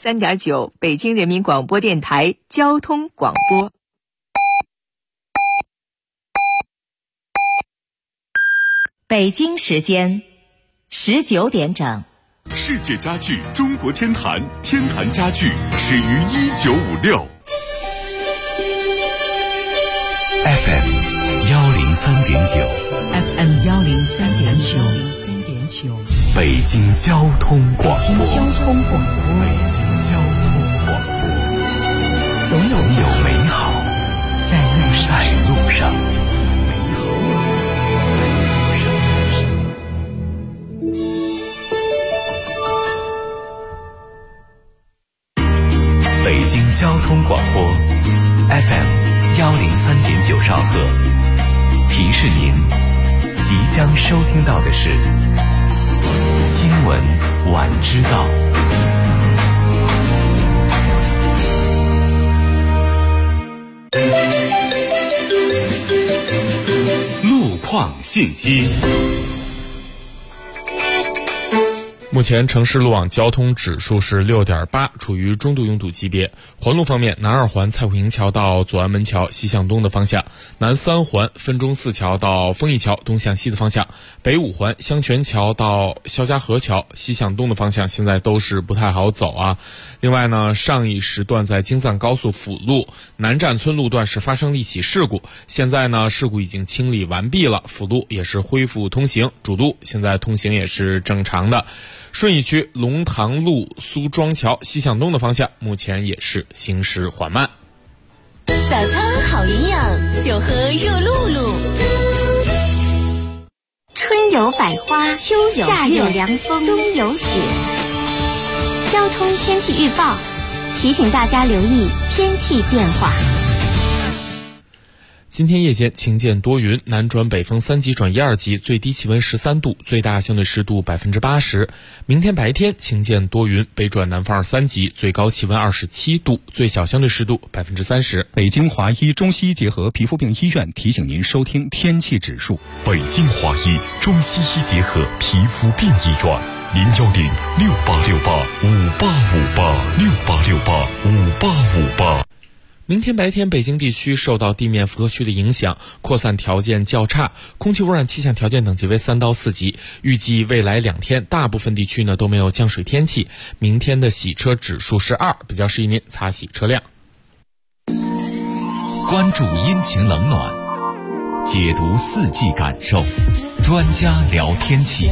103.9北京人民广播电台交通广播。北京时间19点整。 世界家具中国天坛，天坛家具始于1956。FM 103.9，FM 103.9， 北京交通广播， 北京交通广播， 总有美好在路上。北京交通广播 FM 103.9兆赫，提示您即将收听到的是新闻晚知道。路况信息。 目前城市路网交通指数是 6.8， 处于中度拥堵级别。环路方面，南二环蔡虎营桥到左安门桥西向东的方向，南三环分钟寺桥到丰益桥东向西的方向，北五环香泉桥到肖家河桥西向东的方向现在都是不太好走啊。另外呢，上一时段在京藏高速辅路南站村路段是发生了一起事故，现在呢事故已经清理完毕了，辅路也是恢复通行，主路现在通行也是正常的。顺义区龙塘路苏庄桥西向东的方向目前也是行驶缓慢。 早餐好营养，就喝热露露。 春有百花，秋有夏有凉风，冬有雪。交通天气预报提醒大家留意天气变化。 今天夜间晴间多云，南转北风3级转1、2级，最低气温13度，最大相对湿度80%。明天白天晴间多云，北转南风2、3级，最高气温27度，最小相对湿度30%。 北京华医中西医结合皮肤病医院提醒您收听天气指数。 北京华医中西医结合皮肤病医院，0106868585858，686858。 明天白天，北京地区受到地面负荷区的影响，扩散条件较差，空气污染气象条件等级为3到4级。预计未来2天，大部分地区呢都没有降水天气。明天的洗车指数是2，比较适宜您擦洗车辆。 关注阴晴冷暖，解读四季感受，专家聊天气。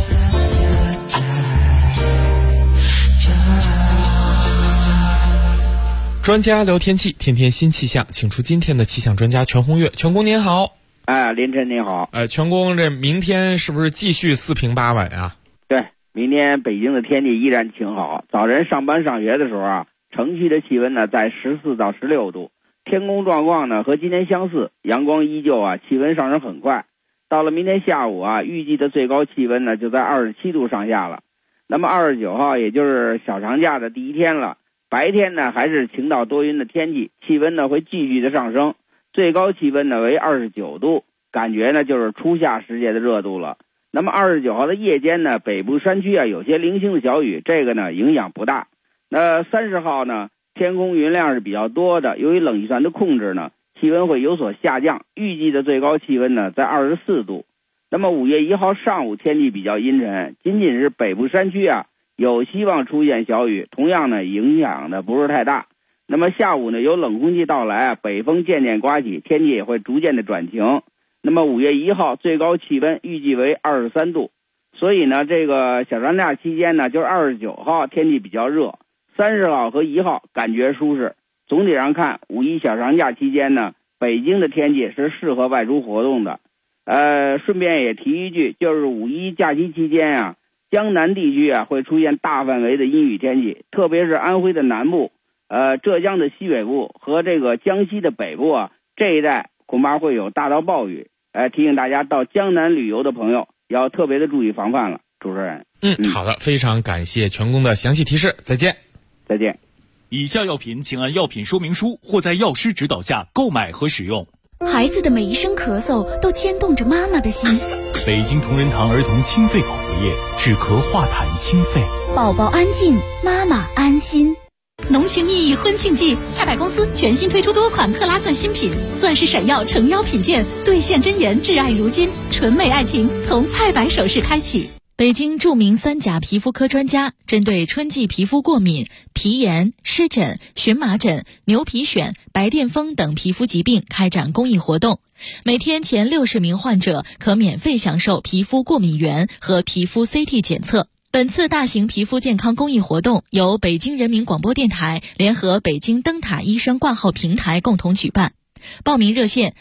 专家聊天气，天天新气象，请出今天的气象专家全红月。全工您好。 凌晨您好。 全工，这明天是不是继续4平8稳啊？ 对，明天北京的天气依然晴好。早晨上班上学的时候啊，城区的气温呢在14到16度，天空状况呢和今天相似，阳光依旧啊，气温上升很快。到了明天下午啊，预计的最高气温呢就在27度上下了。那么29号也就是小长假的第一天了。白天呢还是晴到多云的天气，气温呢会继续的上升，最高气温呢为29度，感觉呢就是初夏时节的热度了。那么29号的夜间呢，北部山区啊有些零星的小雨，这个呢影响不大。那30号呢，天空云量是比较多的，由于冷气团的控制呢，气温会有所下降，预计的最高气温呢在24度。那么5月1号上午天气比较阴沉，仅仅是北部山区啊有希望出现小雨，同样呢影响的不是太大。那么下午呢有冷空气到来啊，北风渐渐刮起，天气也会逐渐的转晴。那么5月1号最高气温预计为23度，所以呢这个小长假期间呢，就是29号天气比较热，30号和1号感觉舒适。总体上看，5·1小长假期间呢，北京的天气是适合外出活动的。顺便也提一句，就是5·1假期期间啊，江南地区啊会出现大范围的阴雨天气，特别是安徽的南部、浙江的西北部和这个江西的北部啊，这一带恐怕会有大到暴雨。提醒大家到江南旅游的朋友要特别的注意防范了。主持人， 好的，非常感谢全工的详细提示，再见。 再见。 以下药品请按药品说明书或在药师指导下购买和使用。 孩子的每一声咳嗽都牵动着妈妈的心。 北京同仁堂儿童清肺口服液，止咳化痰清肺， 宝宝安静，妈妈安心。 浓情蜜意婚庆季，菜百公司全新推出多款克拉钻新品，钻石闪耀诚邀品鉴，兑现真言挚爱如今，纯美爱情从菜百首饰开启。 北京著名3甲皮肤科专家针对春季皮肤过敏、皮炎、湿疹、荨麻疹、牛皮癣、白癜风等皮肤疾病开展公益活动，每天前60名患者可免费享受皮肤过敏原和皮肤 CT 检测。本次大型皮肤健康公益活动由北京人民广播电台联合北京灯塔医生挂号平台共同举办。报名热线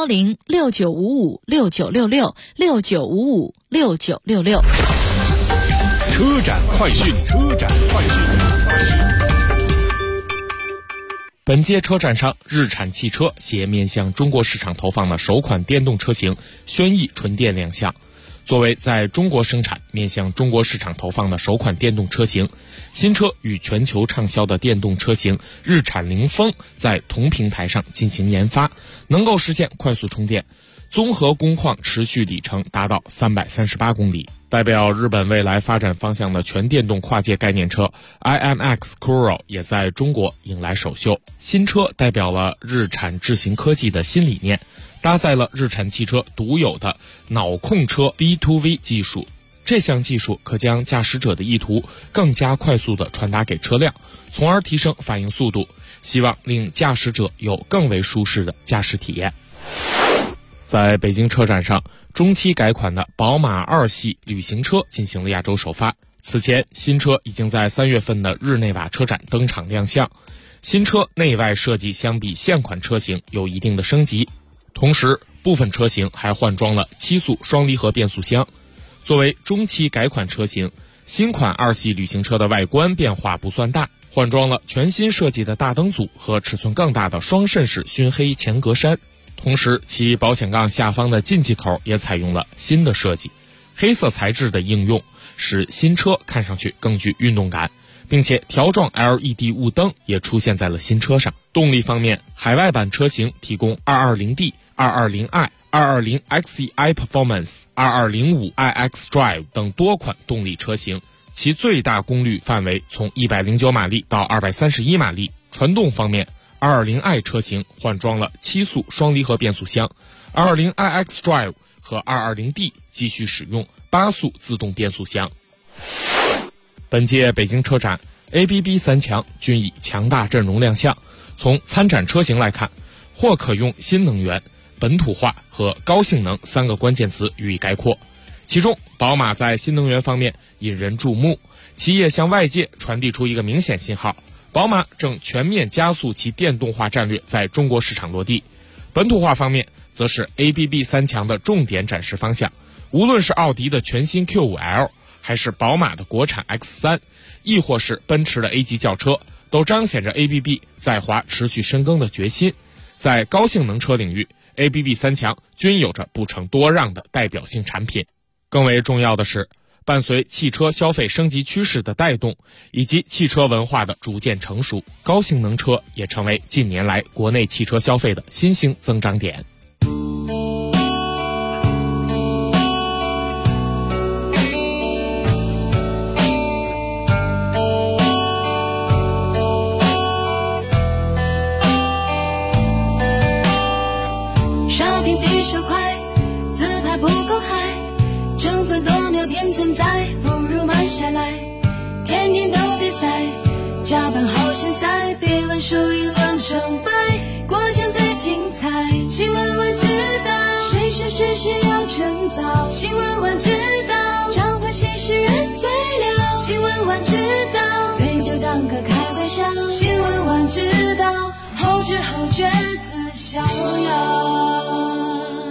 010-6955-6966 车展快讯。 本届车展上，日产汽车携面向中国市场投放的首款电动车型轩逸纯电亮相。作为在中国生产、面向中国市场投放的首款电动车型，新车与全球畅销的电动车型日产凌风在同平台上进行研发，能够实现快速充电，综合工况持续里程达到338公里。代表日本未来发展方向的全电动跨界概念车 IMX Coral 也在中国迎来首秀。新车代表了日产智行科技的新理念，搭载了日产汽车独有的脑控车 B2V 技术。这项技术可将驾驶者的意图更加快速地传达给车辆，从而提升反应速度，希望令驾驶者有更为舒适的驾驶体验。在北京车展上，中期改款的宝马2系旅行车进行了亚洲首发。此前，新车已经在3月份的日内瓦车展登场亮相。新车内外设计相比现款车型有一定的升级，同时部分车型还换装了7速双离合变速箱。作为中期改款车型，新款2系旅行车的外观变化不算大，换装了全新设计的大灯组和尺寸更大的双肾式熏黑前格栅。同时，其保险杠下方的进气口也采用了新的设计，黑色材质的应用使新车看上去更具运动感，并且条状 LED 雾灯也出现在了新车上。动力方面，海外版车型提供 220D、220i、220XEI Performance、2205iX Drive 等多款动力车型，其最大功率范围从109马力到231马力。传动方面，220i 车型换装了7速双离合变速箱， 220iX Drive 和 220D 继续使用8速自动变速箱。本届北京车展 ABB 3强均以强大阵容亮相。从参展车型来看，或可用新能源、本土化和高性能3个关键词予以概括。其中，宝马在新能源方面引人注目，企业向外界传递出一个明显信号，宝马正全面加速其电动化战略在中国市场落地。本土化方面，则是 ABB 3强的重点展示方向。无论是奥迪的全新 Q5L， 还是宝马的国产 X3， 亦或是奔驰的 A 级轿车，都彰显着 ABB 在华持续深耕的决心。在高性能车领域， ABB 3强均有着不成多让的代表性产品。更为重要的是，伴随汽车消费升级趋势的带动，以及汽车文化的逐渐成熟，高性能车也成为近年来国内汽车消费的新兴增长点。 刷屏比手快，自拍不够嗨，争分夺秒变存在，不如慢下来，天天都比赛，加班好现在，别问输赢论成败，过程最精彩，新闻晚知道，谁是事实要趁早，新闻晚知道，常欢喜使人醉了，新闻晚知道，杯酒当歌开玩笑，新闻晚知道，后知后觉自逍遥。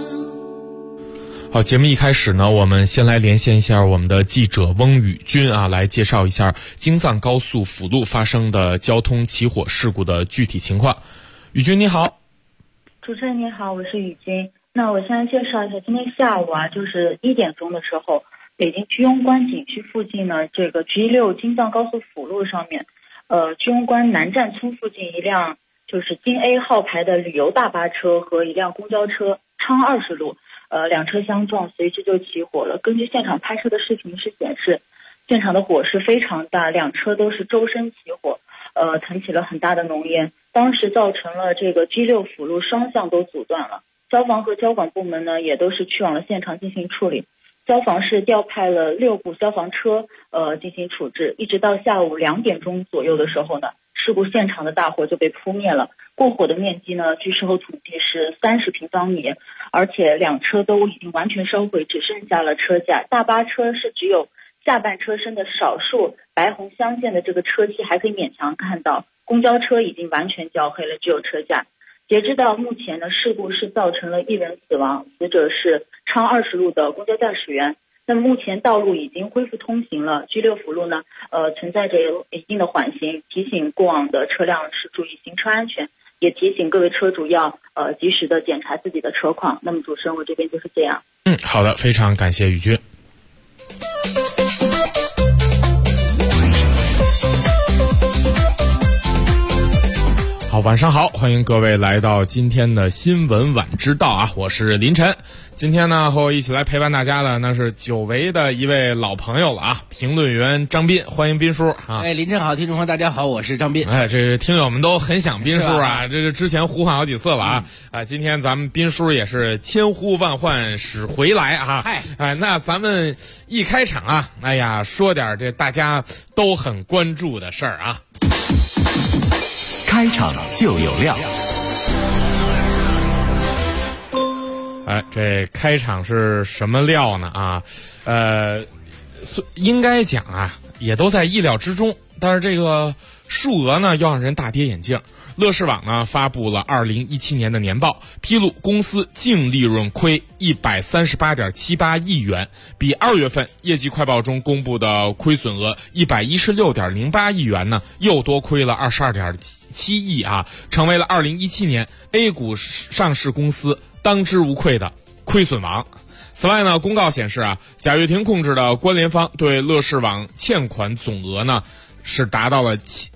好，节目一开始呢，我们先来连线一下我们的记者翁宇军啊，来介绍一下京藏高速辅路发生的交通起火事故的具体情况。宇军你好。 主持人你好，我是宇军。那我现在介绍一下，今天下午就是1点钟的时候，北京居庸关景区附近呢，这个 G6 京藏高速辅路上面，居庸关南站村附近一辆就是京 A 号牌的旅游大巴车和一辆公交车昌20路。两车相撞，随之就起火了。根据现场拍摄的视频是显示，现场的火势非常大，两车都是周身起火。 腾起了很大的浓烟，当时造成了这个 G6 辅路双向都阻断了。消防和交管部门呢也都是去往了现场进行处理。消防是调派了6部消防车进行处置，一直到下午2点钟左右的时候呢，事故现场的大火就被扑灭了。过火的面积呢，据事后统计是30平方米，而且2车都已经完全烧毁，只剩下了车架。大巴车是只有下半车身的少数白红相间的这个车漆还可以勉强看到，公交车已经完全焦黑了，只有车架。截止到目前呢，事故是造成了1人死亡，死者是昌20路的公交驾驶员。那么目前道路已经恢复通行了 ，G6 辅路呢，存在着一定的缓行，提醒过往的车辆是注意行车安全，也提醒各位车主要及时的检查自己的车况。那么主持人，我这边就是这样。 好的，非常感谢宇君。好，晚上好，欢迎各位来到今天的新闻晚知道啊，我是林晨。今天呢，和我一起来陪伴大家的那是久违的一位老朋友了啊，评论员张斌，欢迎斌叔啊！ 林晨好，听众朋友大家好，我是张斌。 这听友们都很想斌叔啊，这是之前呼唤好几次了啊！今天咱们斌叔也是千呼万唤始回来啊！那咱们一开场啊，说点这大家都很关注的事儿啊。 开场就有料。 这开场是什么料呢啊？应该讲啊，也都在意料之中。但是这个数额呢，要让人大跌眼镜。乐视网呢发布了2017年的年报，披露公司净利润亏138.78亿元，比2月份业绩快报中公布的亏损额116.08亿元呢，又多亏了22.7亿啊，成为了2017年 A 股上市公司当之无愧的亏损王。此外呢，公告显示啊，贾跃亭控制的关联方对乐视网欠款总额呢是达到了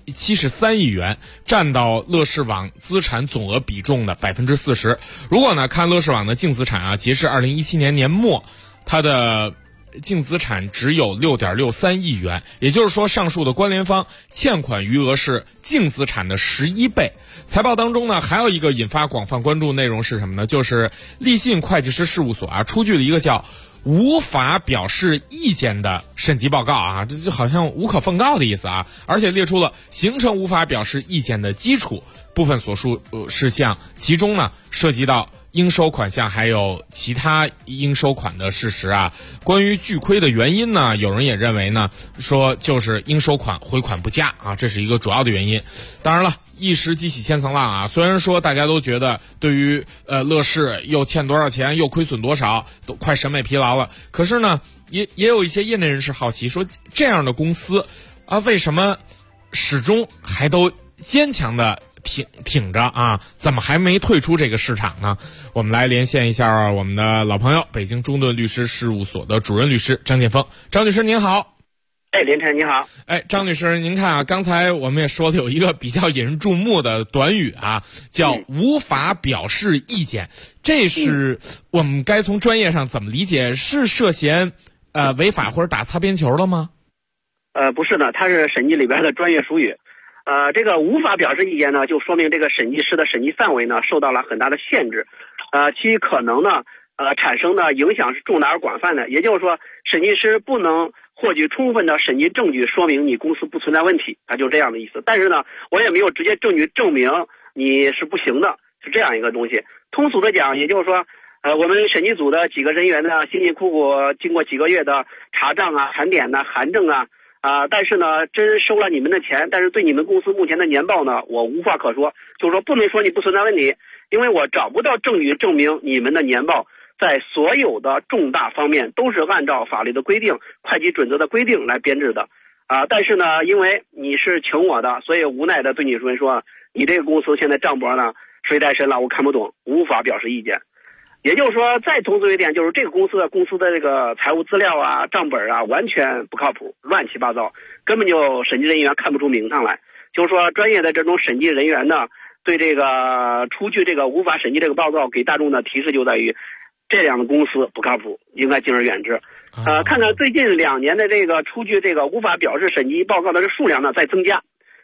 73亿元，占到乐视网资产总额比重的40%。如果呢看乐视网的净资产啊，截至2017年年末，它的净资产只有6.63亿元，也就是说上述的关联方欠款余额是净资产的11倍。财报当中呢，还有一个引发广泛关注内容是什么呢？就是立信会计师事务所啊出具了一个叫无法表示意见的审计报告啊，这就好像无可奉告的意思啊，而且列出了形成无法表示意见的基础部分所述事项，其中呢涉及到应收款项还有其他应收款的事实啊。关于巨亏的原因呢，有人也认为呢，说就是应收款回款不佳啊，这是一个主要的原因。当然了，一时激起千层浪啊，虽然说大家都觉得对于乐视又欠多少钱又亏损多少都快审美疲劳了，可是呢也有一些业内人士好奇说，这样的公司啊，为什么始终还都坚强的挺着啊，怎么还没退出这个市场呢？我们来连线一下我们的老朋友，北京中盾律师事务所的主任律师张建峰。张律师您好。 林晨你好。 张律师您看啊，刚才我们也说了有一个比较引人注目的短语啊，叫无法表示意见，这是我们该从专业上怎么理解？是涉嫌违法或者打擦边球了吗？ 不是的，它是审计里边的专业术语。这个无法表示意见呢，就说明这个审计师的审计范围呢受到了很大的限制，其可能呢产生的影响是重大而广泛的。也就是说，审计师不能获取充分的审计证据说明你公司不存在问题，它就这样的意思。但是呢，我也没有直接证据证明你是不行的，是这样一个东西。通俗的讲，也就是说，我们审计组的几个人员呢，辛辛苦苦经过几个月的查账啊、盘点啊、函证啊。但是呢，真收了你们的钱，但是对你们公司目前的年报呢，我无话可说，就是说不能说你不存在问题，因为我找不到证据证明你们的年报在所有的重大方面都是按照法律的规定、会计准则的规定来编制的。但是呢，因为你是请我的，所以无奈的对你说，你这个公司现在账簿呢水太深了，我看不懂，无法表示意见。也就是说，再通俗一点，就是这个公司的这个财务资料啊、账本啊，完全不靠谱，乱七八糟，根本就审计人员看不出名堂来。就是说，专业的这种审计人员呢，对这个出具这个无法审计这个报告给大众的提示就在于，这样的公司不靠谱，应该敬而远之。看看最近2年的这个出具这个无法表示审计报告的数量呢在增加，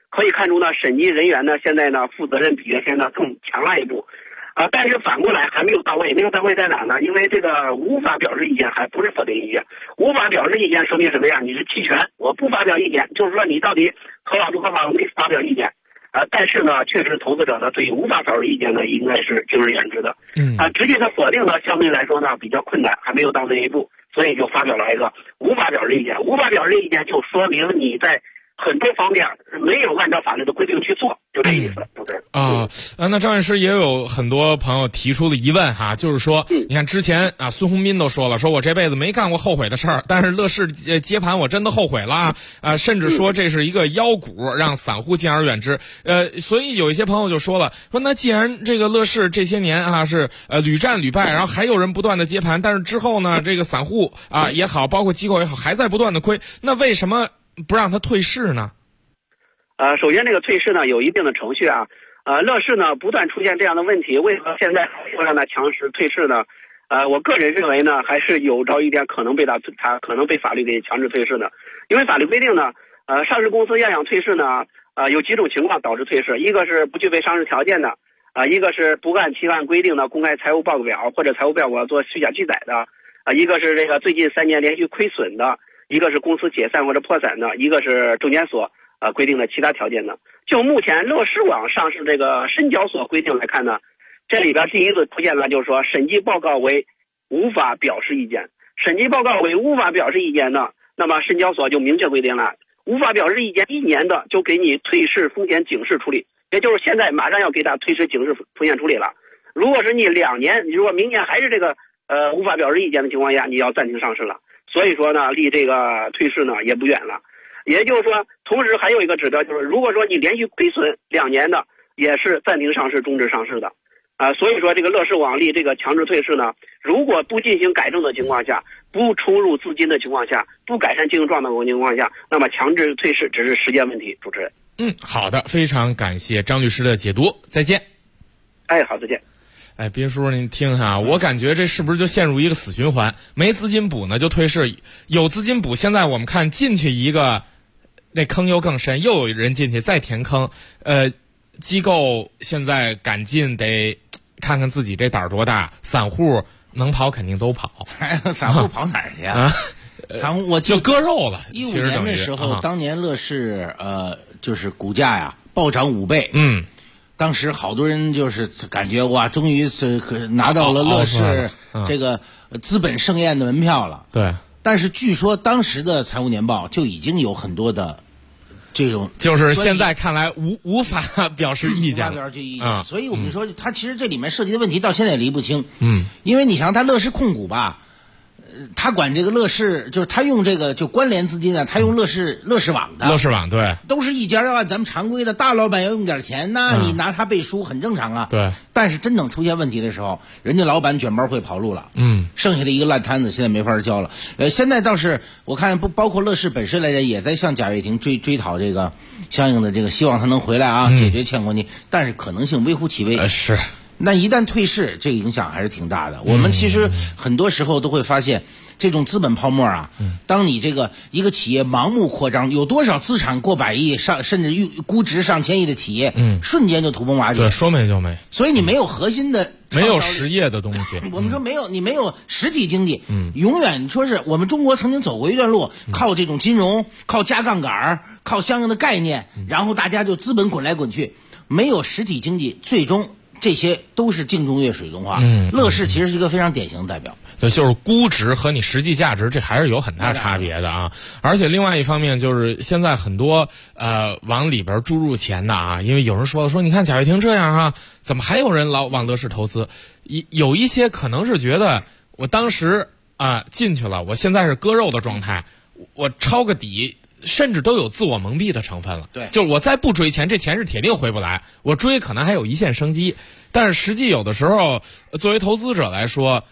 可以看出呢，审计人员呢现在呢负责任比原先呢更强了一步。但是反过来还没有到位，没有到位在哪呢？因为这个无法表示意见还不是否定意见，无法表示意见说明什么呀？你是弃权，我不发表意见，就是说你到底合法不合法，我没发表意见。但是呢，确实投资者呢对于无法表示意见呢，应该是敬而远之的。直接的否定呢，相对来说呢比较困难，还没有到那一步，所以就发表了一个无法表示意见。无法表示意见就说明你在很多方面没有按照法律的规定去做，就这意思，对不对？ 那张律师也有很多朋友提出了疑问哈，就是说，你看之前啊，孙宏斌都说了，说我这辈子没干过后悔的事儿，但是乐视接盘我真的后悔了甚至说这是一个妖股，让散户敬而远之。所以有一些朋友就说了，说那既然这个乐视这些年啊是屡战屡败，然后还有人不断的接盘，但是之后呢，这个散户也好，包括机构也好，还在不断的亏，那为什么不让他退市呢？ 首先这个退市呢有一定的程序啊。乐视呢不断出现这样的问题，为何现在又让他强势退市呢？我个人认为呢，还是有朝一天可能被他可能被法律给强制退市的。因为法律规定呢，上市公司要想退市呢，有几种情况导致退市，一个是不具备上市条件的，一个是不按期按规定的公开财务报表或者财务报表做虚假记载的，一个是这个最近3年连续亏损的，一个是公司解散或者破产的，一个是证监所规定的其他条件的。就目前乐视网上市这个深交所规定来看呢，这里边第一次出现了，就是说审计报告为无法表示意见。审计报告为无法表示意见呢，那么深交所就明确规定了，无法表示意见1年的就给你退市风险警示处理，也就是现在马上要给他退市警示风险处理了。如果是你2年，你如果明年还是这个无法表示意见的情况下，你要暂停上市了。所以说呢，离这个退市呢也不远了。也就是说，同时还有一个指标，就是如果说你连续亏损2年的，也是暂停上市、终止上市的。所以说这个乐视网立这个强制退市呢，如果不进行改正的情况下，不出入资金的情况下，不改善经营状况的情况下，那么强制退市只是时间问题。主持人， 好的，非常感谢张律师的解读，再见。 好，再见。 别叔您听哈，我感觉这是不是就陷入一个死循环？没资金补呢就退市，有资金补，现在我们看进去一个，那坑又更深，又有人进去再填坑。机构现在赶进得看看自己这胆儿多大，散户能跑肯定都跑。 散户跑哪儿去啊？散户我就割肉了。 15年的时候，当年乐视就是股价呀暴涨5倍。当时好多人就是感觉哇，终于是拿到了乐视这个资本盛宴的门票了。 对。 但是据说当时的财务年报就已经有很多的这种， 就是现在看来无法表示意见， 无法表示意见。所以我们说，它其实这里面涉及的问题到现在也离不清。因为你想，它乐视控股吧。他管这个乐视，就是他用这个就关联资金啊，他用乐视网的， 乐视网对， 都是一家要按咱们常规的，大老板要用点钱呐，你拿他背书很正常啊。 对， 但是真正出现问题的时候，人家老板卷包会跑路了，剩下的一个烂摊子，现在没法交了。现在倒是我看不包括乐视本身来讲，也在向贾跃亭追讨这个相应的这个，希望他能回来啊，解决欠款问题，但是可能性微乎其微。 是。 那一旦退市，这个影响还是挺大的。我们其实很多时候都会发现，这种资本泡沫啊，当你这个一个企业盲目扩张，有多少资产过百亿甚至估值上千亿的企业，瞬间就土崩瓦解。 对，说没就没。 所以你没有核心的， 没有实业的东西。 我们说你没有实体经济，永远说是我们中国曾经走过一段路，靠这种金融，靠加杠杆，靠相应的概念，然后大家就资本滚来滚去，没有实体经济，最终。这些都是镜中月水中花。乐视其实是一个非常典型的代表。 对，就是估值和你实际价值，这还是有很大差别的啊。而且另外一方面就是现在很多往里边注入钱的啊，因为有人说了，说你看贾跃亭这样啊，怎么还有人老往乐视投资？有一些可能是觉得我当时进去了，我现在是割肉的状态，我抄个底。甚至都有自我蒙蔽的成分了。 对， 就我再不追钱，这钱是铁定回不来。我追可能还有一线生机，但是实际有的时候，作为投资者来说，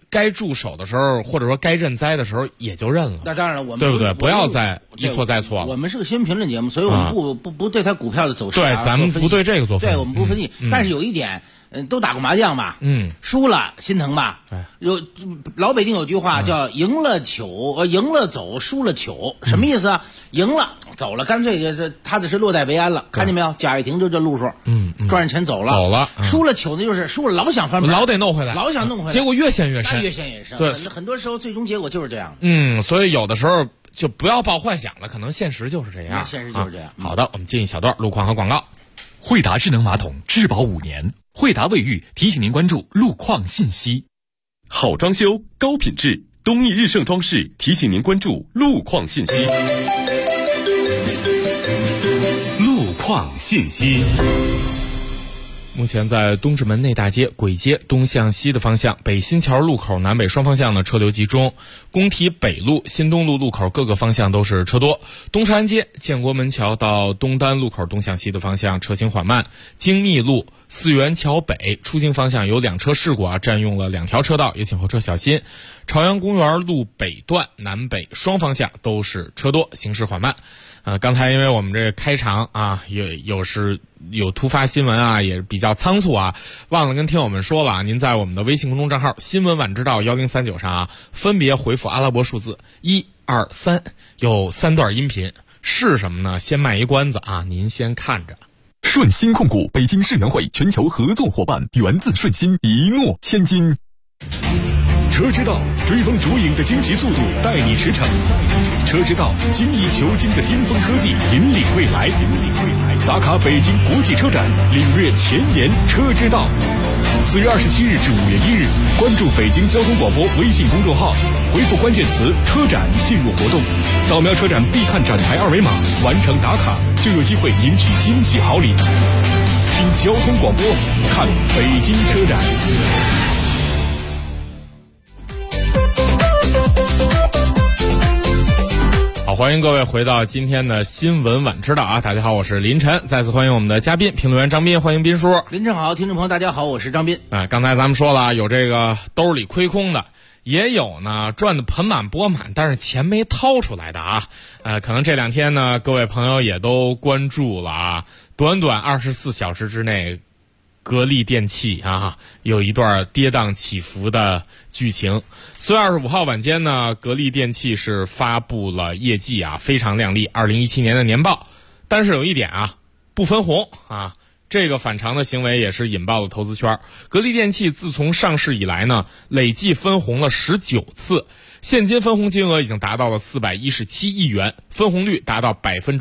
该住手的时候，或者说该认栽的时候，也就认了。 那当然了，我们对不对？不要再一错再错了。 我们是个新闻评论节目，所以我们不对他股票的走势对，咱们不对这个做分析。 对，我们不分析。但是有一点，都打过麻将吧？输了心疼吧？有老北京有句话叫赢了走，输了糗，什么意思啊？赢了走了，干脆这踏踏实落袋为安了。看见没有？贾跃亭就这路数，赚钱走了。输了糗呢，就是输了老想翻盘， 老得弄回来， 老想弄回来， 结果越陷越深， 越陷越深。 对， 很多时候最终结果就是这样。 所以有的时候就不要抱幻想了，可能现实就是这样。 现实就是这样。 好的，我们进一小段路况和广告。 惠达智能马桶质保5年，惠达卫浴提醒您关注路况信息。好装修高品质，东义日盛装饰提醒您关注路况信息。路况信息。 目前在东直门内大街簋街东向西的方向，北新桥路口南北双方向呢车流集中，工体北路、新东路路口各个方向都是车多。东长安街建国门桥到东单路口东向西的方向车行缓慢。精密路四元桥北出京方向有2车事故占用了2条车道，也请后车小心。朝阳公园路北段南北双方向都是车多，行驶缓慢。刚才因为我们这个开场有突发新闻也比较仓促忘了跟听友们说了您在我们的微信公众账号新闻晚知道1039上分别回复阿拉伯数字1、2、3，有3段音频，是什么呢？先卖一关子您先看着。 顺鑫控股北京世园会全球合作伙伴，源自顺鑫，一诺千金。 车之道，追风逐影的惊奇速度带你驰骋；车之道，精益求精的巅峰科技引领未来。打卡北京国际车展，领略前沿车之道。4月27日至5月1日，关注北京交通广播微信公众号，回复关键词“车展”进入活动，扫描车展必看展台2维码，完成打卡就有机会赢取惊喜好礼。听交通广播，看北京车展。 好，欢迎各位回到今天的新闻晚知道大家好，我是林晨，再次欢迎我们的嘉宾评论员张斌，欢迎斌叔。 林晨好，听众朋友大家好，我是张斌。 刚才咱们说了，有这个兜里亏空的，也有呢赚的盆满钵满，但是钱没掏出来的可能这2天呢，各位朋友也都关注了短短24小时之内，格力电器有一段跌宕起伏的剧情。4月25号晚间呢，格力电器是发布了业绩非常亮丽2017年的年报，但是有一点不分红这个反常的行为也是引爆了投资圈。格力电器自从上市以来呢，累计分红了19次，现金分红金额已经达到了417亿元，分红率达到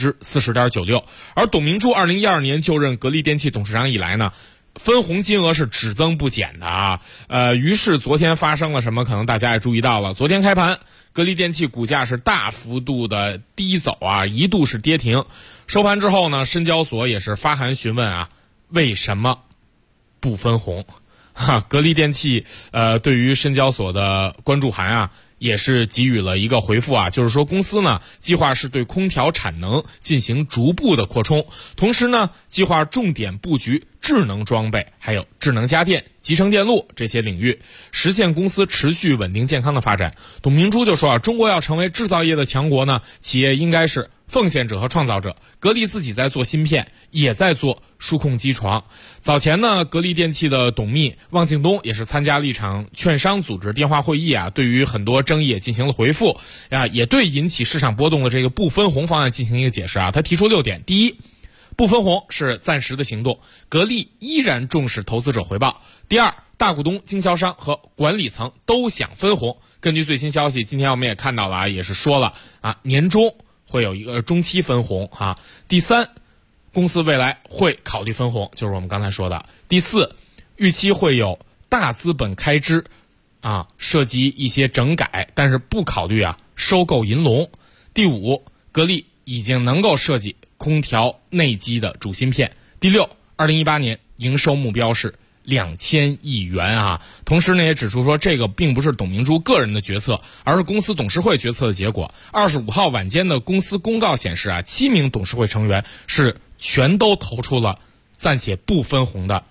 40.96%。而董明珠2012年就任格力电器董事长以来呢，分红金额是只增不减的于是昨天发生了什么，可能大家也注意到了。昨天开盘，格力电器股价是大幅度的低走一度是跌停。收盘之后呢，深交所也是发函询问为什么不分红格力电器对于深交所的关注函也是给予了一个回复就是说公司呢计划是对空调产能进行逐步的扩充，同时呢计划重点布局智能装备还有智能家电、集成电路这些领域，实现公司持续稳定健康的发展。董明珠就说中国要成为制造业的强国呢，企业应该是奉献者和创造者。格力自己在做芯片，也在做数控机床。早前呢，格力电器的董秘汪敬东也是参加了一场券商组织电话会议对于很多争议也进行了回复也对引起市场波动的这个不分红方案进行一个解释他提出6点。第一，不分红是暂时的行动，格力依然重视投资者回报。第二，大股东、经销商和管理层都想分红。根据最新消息，今天我们也看到了也是说了年终会有一个中期分红第三，公司未来会考虑分红，就是我们刚才说的。第四，预期会有大资本开支涉及一些整改，但是不考虑收购银龙。第五，格力已经能够设计空调内机的主芯片。第六，2018年营收目标是2000亿元同时呢也指出说这个并不是董明珠个人的决策，而是公司董事会决策的结果。25号晚间的公司公告显示7名董事会成员是全都投出了暂且不分红的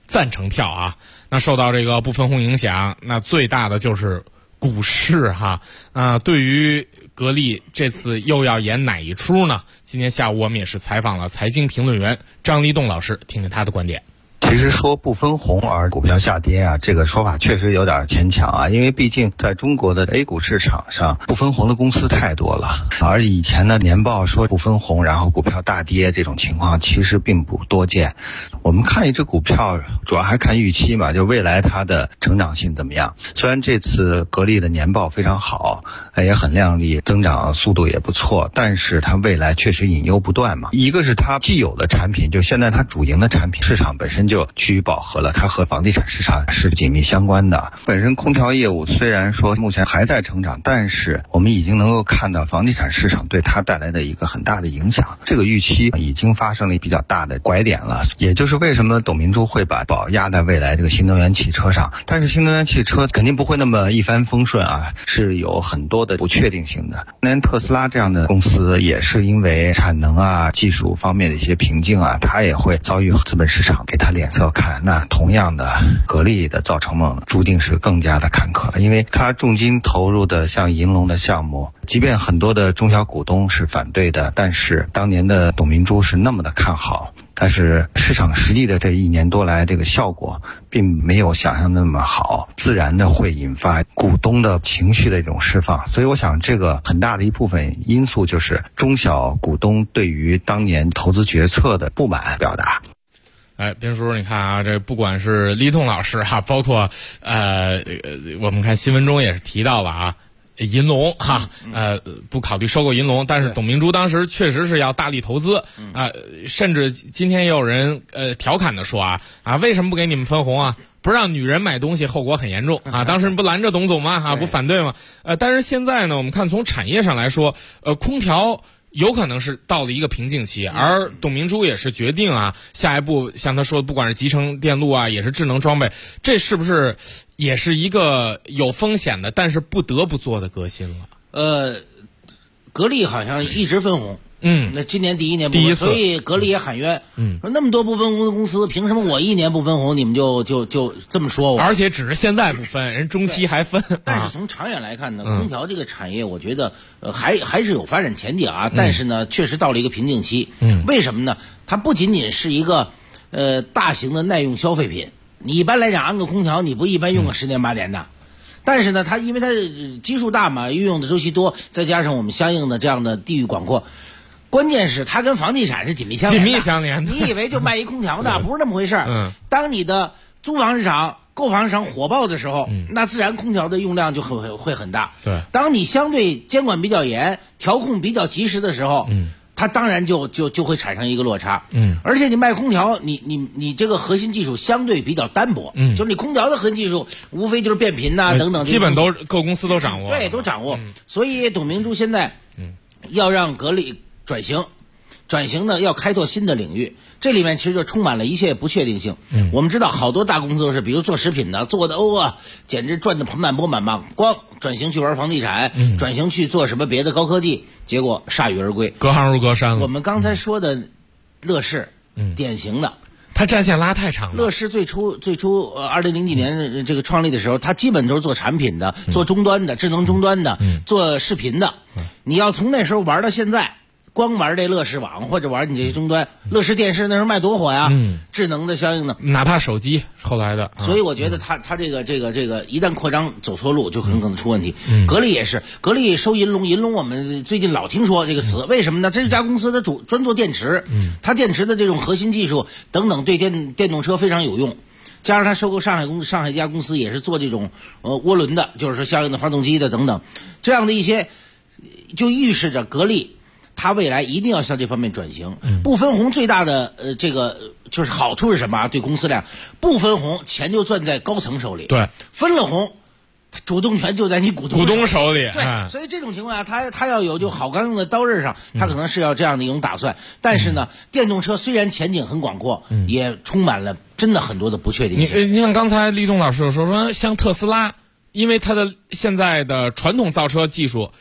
赞成票啊。那受到这个不分红影响，那最大的就是股市哈。对于格力这次又要演哪一出呢？今天下午我们也是采访了财经评论员张立栋老师，听听他的观点。 其实说不分红而股票下跌啊，这个说法确实有点牵强啊，因为毕竟在中国的 A 股市场上，不分红的公司太多了，而以前的年报说不分红，然后股票大跌这种情况其实并不多见。我们看一只股票，主要还看预期嘛，就未来它的成长性怎么样。虽然这次格力的年报非常好，也很亮丽，增长速度也不错，但是它未来确实隐忧不断嘛。一个是它既有的产品，就现在它主营的产品市场本身就趋于饱和了，它和房地产市场是紧密相关的。本身空调业务虽然说目前还在成长，但是我们已经能够看到房地产市场对它带来的一个很大的影响，这个预期已经发生了比较大的拐点了，也就是为什么董明珠会把宝压在未来这个新能源汽车上。但是新能源汽车肯定不会那么一帆风顺啊，是有很多的不确定性的。连特斯拉这样的公司也是因为产能啊、技术方面的一些瓶颈啊，它也会遭遇资本市场给它脸色看。那同样的，格力的造车梦注定是更加的坎坷了，因为它重金投入的像银龙的项目，即便很多的中小股东是反对的，但是当年的董明珠是那么的看好，但是市场实际的这1年多来，这个效果并没有想象那么好，自然的会引发股东的情绪的一种释放。所以我想这个很大的一部分因素就是中小股东对于当年投资决策的不满表达。 边叔，你看啊，这不管是立栋老师哈，包括我们看新闻中也是提到了啊，银龙哈，不考虑收购银龙，但是董明珠当时确实是要大力投资甚至今天也有人调侃的说啊，为什么不给你们分红啊？不让女人买东西，后果很严重啊！当时不拦着董总吗？不反对吗？但是现在呢，我们看从产业上来说，空调有可能是到了一个瓶颈期，而董明珠也是决定下一步像他说的，不管是集成电路也是智能装备，这是不是也是一个有风险的，但是不得不做的革新了？ 格力好像一直分红。那今年第一年不分，所以格力也喊冤。说那么多不分红的公司，凭什么我1年不分红，你们就这么说我？ 而且只是现在不分，人中期还分。 但是从长远来看呢，空调这个产业，我觉得还是有发展前景啊。但是呢，确实到了一个瓶颈期。为什么呢？它不仅仅是一个大型的耐用消费品。你一般来讲安个空调，你不一般用个10年8年的。但是呢，它因为它基数大嘛，运用的周期多，再加上我们相应的这样的地域广阔。关键是它跟房地产是紧密相连的。你以为就卖一空调呢？不是那么回事儿。当你的租房市场、购房市场火爆的时候，那自然空调的用量就会很大。 对， 当你相对监管比较严、调控比较及时的时候，它当然就会产生一个落差。而且你卖空调，你这个核心技术相对比较单薄。就是你空调的核心技术，无非就是变频等等， 基本都各公司都掌握。 对，都掌握。所以董明珠现在要让格力转型呢，要开拓新的领域，这里面其实就充满了一切不确定性。我们知道好多大公司都是，比如做食品的，做的简直赚得盆满钵满嘛，光转型去玩房地产，转型去做什么别的高科技，结果铩羽而归， 隔行如隔山了。 我们刚才说的乐视，典型的。 它战线拉太长了。 乐视最初2000几年这个创立的时候，它基本都是做产品的，做终端的，智能终端的，做视频的。你要从那时候玩到现在，光玩这乐视网或者玩你这些终端，乐视电视那时候卖多火呀，智能的相应的， 哪怕手机后来的。 所以我觉得它这个一旦扩张走错路，就很可能出问题。格力也是，格力收银龙我们最近老听说这个词，为什么呢？这家公司它专做电池，它电池的这种核心技术等等对电动车非常有用。加上它收购上海一家公司也是做这种涡轮的，就是说相应的发动机的等等，这样的一些就预示着格力它未来一定要向这方面转型。不分红最大的这个就是好处是什么？对公司量不分红，钱就攥在高层手里； 对， 分了红，主动权就在你股东手里。 对，所以这种情况下，他要有就好钢用在刀刃上，他可能是要这样的一种打算。但是呢，电动车虽然前景很广阔，也充满了真的很多的不确定性。 你像刚才立栋老师说像特斯拉，因为它的现在的传统造车技术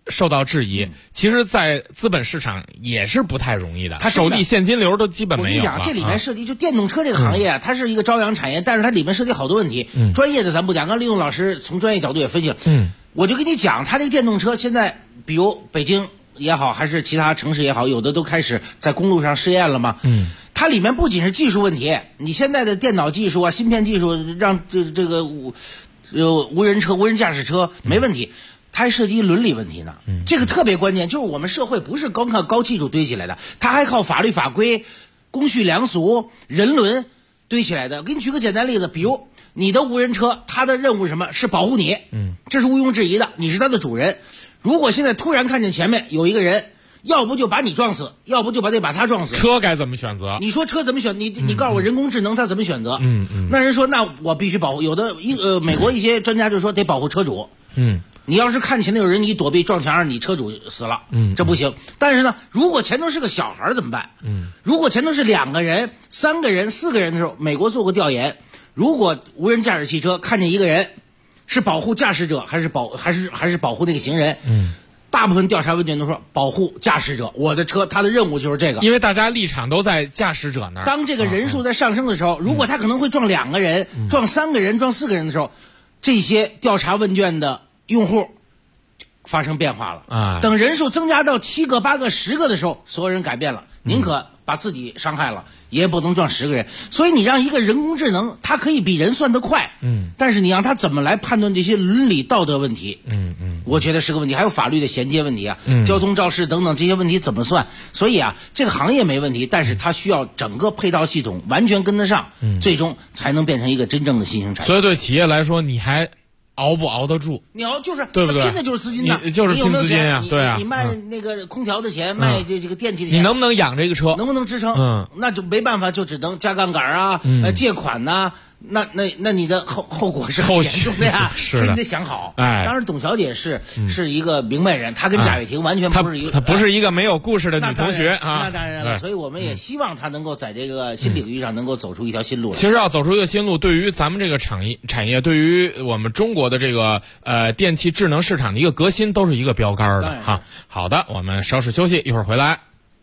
受到质疑，其实在资本市场也是不太容易的，它手底现金流都基本没有了。 我跟你讲，这里面涉及就电动车这个行业它是一个朝阳产业，但是它里面涉及好多问题。专业的咱不讲，刚李勇老师从专业角度也分析了。我就跟你讲，它这个电动车现在，比如北京也好，还是其他城市也好，有的都开始在公路上试验了嘛。它里面不仅是技术问题，你现在的电脑技术啊、芯片技术，让这个无人车、无人驾驶车没问题。它还涉及伦理问题呢，这个特别关键。就是我们社会不是光靠高技术堆起来的，它还靠法律法规、公序良俗、人伦堆起来的。我给你举个简单例子，比如你的无人车，它的任务是什么？是保护你，这是毋庸置疑的，你是它的主人。如果现在突然看见前面有一个人，要不就把你撞死，要不就把他撞死， 车该怎么选择？ 你说车怎么选？你告诉我，人工智能它怎么选择？那人说，那我必须保护。有的美国一些专家就说得保护车主，你要是看前面有人，你躲避撞墙上，你车主死了，这不行。但是呢，如果前头是个小孩怎么办？如果前头是2个人、3个人、4个人的时候，美国做过调研，如果无人驾驶汽车看见一个人，是保护驾驶者还是保护那个行人？大部分调查问卷都说保护驾驶者，我的车它的任务就是这个。 因为大家立场都在驾驶者那儿。 当这个人数在上升的时候，如果他可能会撞2个人、撞3个人、撞4个人的时候，这些调查问卷的用户发生变化了等人数增加到7个、8个、10个的时候，所有人改变了，宁可把自己伤害了，也不能撞10个人。所以你让一个人工智能，它可以比人算得快，但是你让它怎么来判断这些伦理道德问题，我觉得是个问题。还有法律的衔接问题啊，交通肇事等等这些问题怎么算？所以啊，这个行业没问题，但是它需要整个配套系统完全跟得上，最终才能变成一个真正的新型产业。 所以对企业来说，你还熬不熬得住？ 你熬就是对不对？ 拼的就是资金的， 你就是拼资金啊，对啊。 你卖那个空调的钱，卖这个电器的钱， 你能不能养这个车？ 能不能支撑？那就没办法，就只能加杠杆啊，借款呐。那你的后果是很严重的呀，所以你得想好。当然董小姐是一个明白人，她跟贾跃亭完全不是一个， 她不是一个没有故事的女同学啊。 那当然了，所以我们也希望她能够在这个新领域上能够走出一条新路来。 其实要走出一个新路，对于咱们这个产业，对于我们中国的这个电气智能市场的一个革新，都是一个标杆的哈。好的，我们稍事休息，一会儿回来。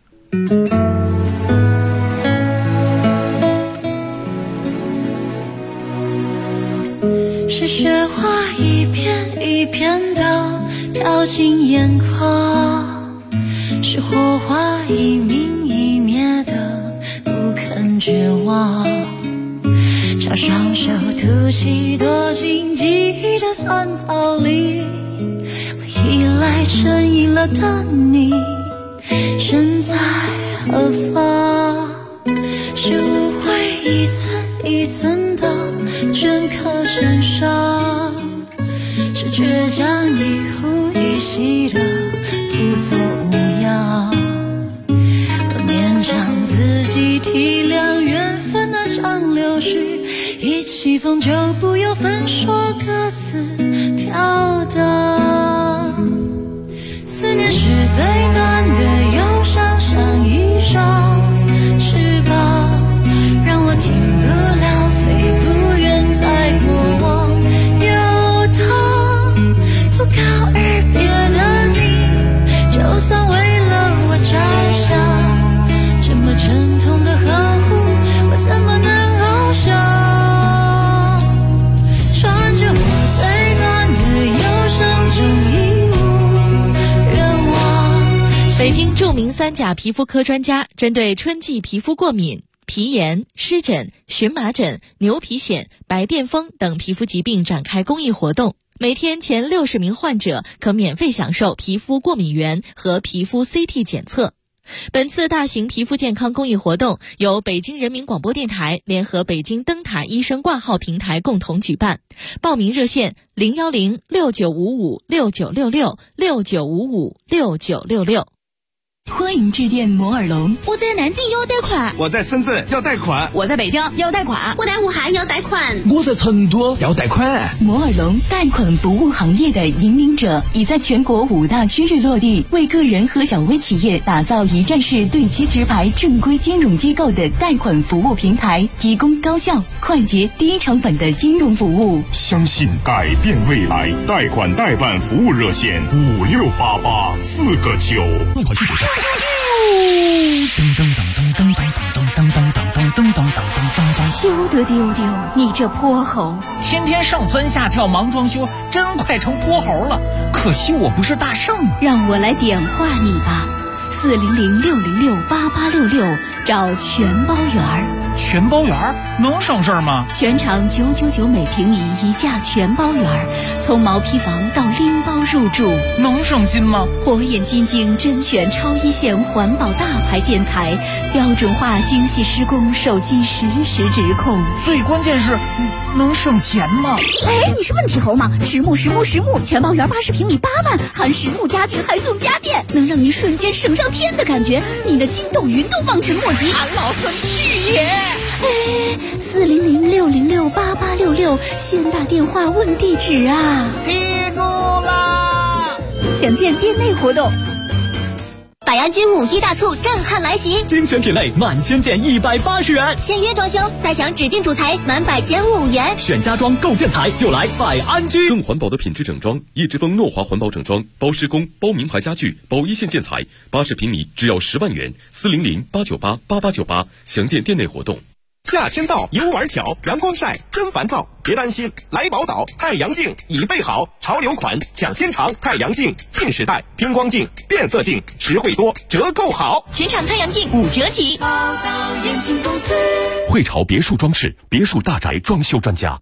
是雪花一片一片地飘进眼眶，是火花一明一灭的不肯绝望，叫双手吐气躲进记忆的酸草里，我依赖成瘾了的你身在何方？是误会一寸一寸的镌刻身上，是倔强一呼一吸的不作无恙，多勉强自己体谅缘分的像流絮，一起风就不由分说各自飘荡。思念是最暖的忧伤，像一双翅膀，让我停不了飞，不愿在过往游荡。不告而别的你，就算为了我着想，这么沉痛的呵护，我怎么能翱翔？穿着我最暖的忧伤中义无人忘。 北京著名3甲皮肤科专家针对春季皮肤过敏、皮炎、湿疹、荨麻疹、牛皮癣、白癜风等皮肤疾病展开公益活动，每天前60名患者可免费享受皮肤过敏原和皮肤 CT 检测。本次大型皮肤健康公益活动由北京人民广播电台联合北京灯塔医生挂号平台共同举办，报名热线0106955696669556966。 欢迎致电摩尔龙。 我在南京要贷款， 我在深圳要贷款， 我在北京要贷款， 我在武汉要贷款， 我在成都要贷款。 摩尔龙贷款服务行业的引领者，已在全国5大区域落地，为个人和小微企业打造一站式对接直排正规金融机构的贷款服务平台，提供高效、快捷、低成本的金融服务。 相信改变未来，贷款代办服务热线5688-4个9。贷款需谨慎。 噔噔噔噔噔噔噔噔噔噔噔噔噔噔噔。 休得丢丢，你这泼猴！ 天天上蹿下跳忙装修，真快成泼猴了。可惜我不是大圣。 让我来点化你吧，400-606-8866，找全包园。 全包园能省事儿吗？ 全场999每平米一价全包园，从毛坯房到拎包入住， 能省心吗？ 火眼金睛甄选超一线环保大牌建材，标准化精细施工，手机实时直控。 最关键是能省钱吗？ 哎，你是问题猴吗？实木全包园80平米8万，含实木家具还送家电，能让您瞬间省上天的感觉，你的筋斗云都望尘莫及。 俺老孙去也！ 哎，400-606-8866，先打电话问地址啊！ 记住啦！ 详见店内活动。 百安居5一大促震撼来袭， 精选品类满千件180元， 签约装修再享指定主材满100减5元， 选家装购建材就来百安居。 更环保的品质整装，叶之峰诺华环保整装，包施工、包名牌家具、包一线建材，80平米只要10万元，400-898-8898，详见店内活动。 夏天到，游玩巧，阳光晒真烦躁，别担心，来宝岛太阳镜已备好，潮流款抢先尝，太阳镜近视带、偏光镜、变色镜，实惠多，折扣好， 全场太阳镜5折起。 宝岛眼镜公司， 汇潮别墅装饰，别墅大宅装修专家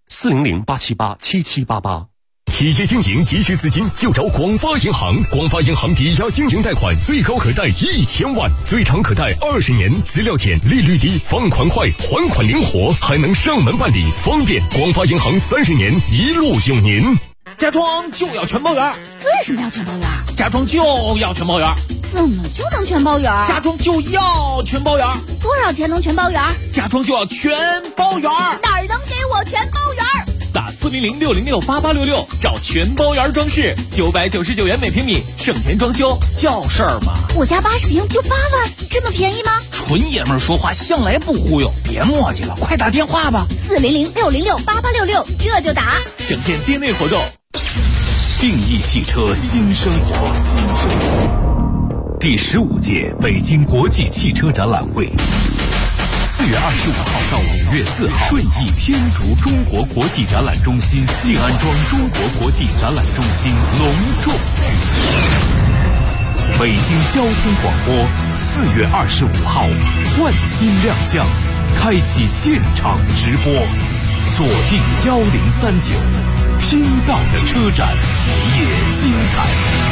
，400-878-7788。企业经营急需资金就找广发银行，广发银行抵押经营贷款最高可贷1000万，最长可贷20年，资料简，利率低，放款快，还款灵活，还能上门办理，方便。广发银行30年一路有您。 家装就要全包园。 为什么要全包园？ 家装就要全包园。 怎么就能全包园？ 家装就要全包园。 多少钱能全包园？ 家装就要全包园。 哪儿能给我全包园？ 打400-606-8866，找全包园装饰，999元每平米，省钱装修叫事儿吗？ 我家80平就8万，这么便宜吗？ 纯爷们儿说话向来不忽悠，别磨叽了，快打电话吧 ，400-606-8866，这就打。 详见店内活动。定义汽车新生活， 第15届北京国际汽车展览会。4月25号到5月4号，顺义天竺中国国际展览中心静安庄中国国际展览中心隆重举行。北京交通广播4月25号换新亮相，开启现场直播，锁定1039，听到的车展也精彩。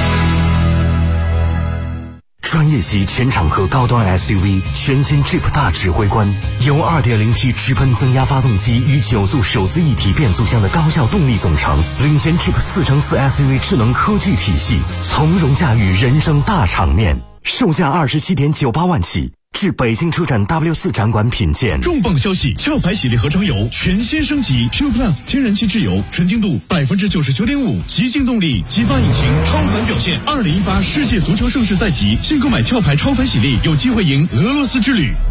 专业级全场合高端 SUV 全新 Jeep 大指挥官，由 2.0T 直喷增压发动机与9速手自一体变速箱的高效动力总成，领先 Jeep 4×4 SUV 智能科技体系，从容驾驭人生大场面，售价27.98万起。至北京车展 W4 展馆品鉴。 重磅消息！壳牌系列合成油全新升级 Pure Plus 天然气质油，纯净度99.5%，极净动力，激发引擎，超凡表现。2018世界足球盛世在即，新购买壳牌超凡喜力，有机会赢俄罗斯之旅。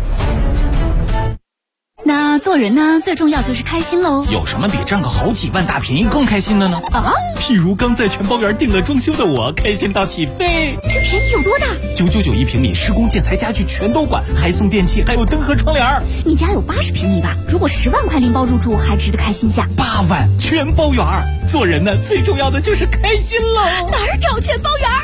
那做人呢，最重要就是开心喽。 有什么比占个好几万大便宜更开心的呢？ 啊， 譬如刚在全包园订了装修的我，开心到起飞。 这便宜有多大 ？999一平米，施工建材家具全都管，还送电器，还有灯和窗帘。 你家有80平米吧？如果10万块拎包入住，还值得开心下。 8万全包园，做人呢，最重要的就是开心喽。 哪儿找全包园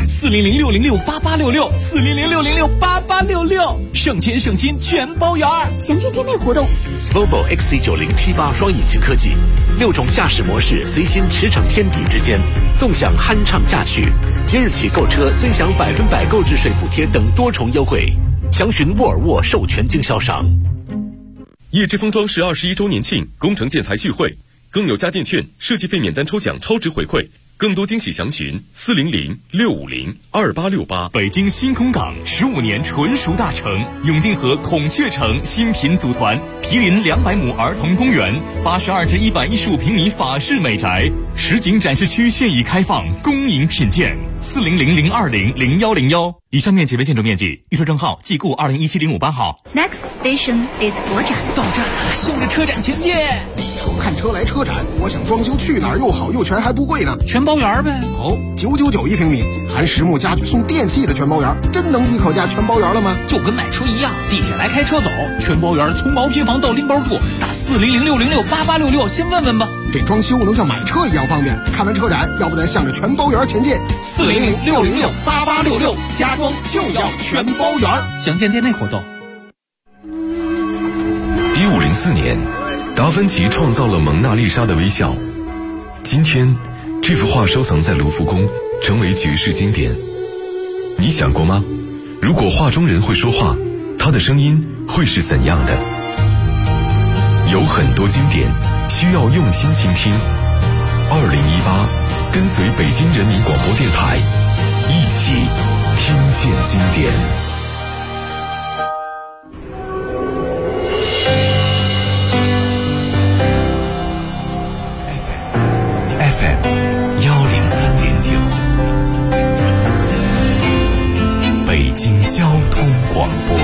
？400-606-8866，400-606-8866，省钱省心全包园。 详见店内活动。 Volvo XC90 T8 双引擎科技，6种驾驶模式随心驰骋天地之间，纵享酣畅驾趣。即日起购车尊享100%购置税补贴等多重优惠，详询沃尔沃授权经销商。 叶之峰装饰21周年庆工程建材聚会，更有家电券、设计费免单抽奖超值回馈，更更多惊喜详询400-650-2868。 北京新空港15年纯熟大城，永定河孔雀城新品组团，毗邻200亩儿童公园，82至115平米法式美宅，实景展示区现已开放，恭迎品鉴。400-020-0101。以上面积为建筑面积，预售证号即购2017-05-8号。 Next station is 国展。 到站了，向着车展前进。 说看车来车展，我想装修去哪儿又好又全还不贵呢？ 全包园呗。 哦，999一平米，含实木家具送电器的全包园，真能一口价全包园了吗？ 就跟买车一样，地铁来开车走，全包园从毛坯房到拎包住，打400-606-8866，先问问吧。 这装修能像买车一样方便。看完车展，要不咱向着全包园前进。 400-606-8866，家装就要全包园。详见店内活动。 1504年，达芬奇创造了蒙娜丽莎的微笑。今天，这幅画收藏在卢浮宫，成为举世经典。你想过吗？如果画中人会说话，他的声音会是怎样的？有很多经典需要用心倾听。2018，跟随北京人民广播电台，一起听见经典。 北京交通广播，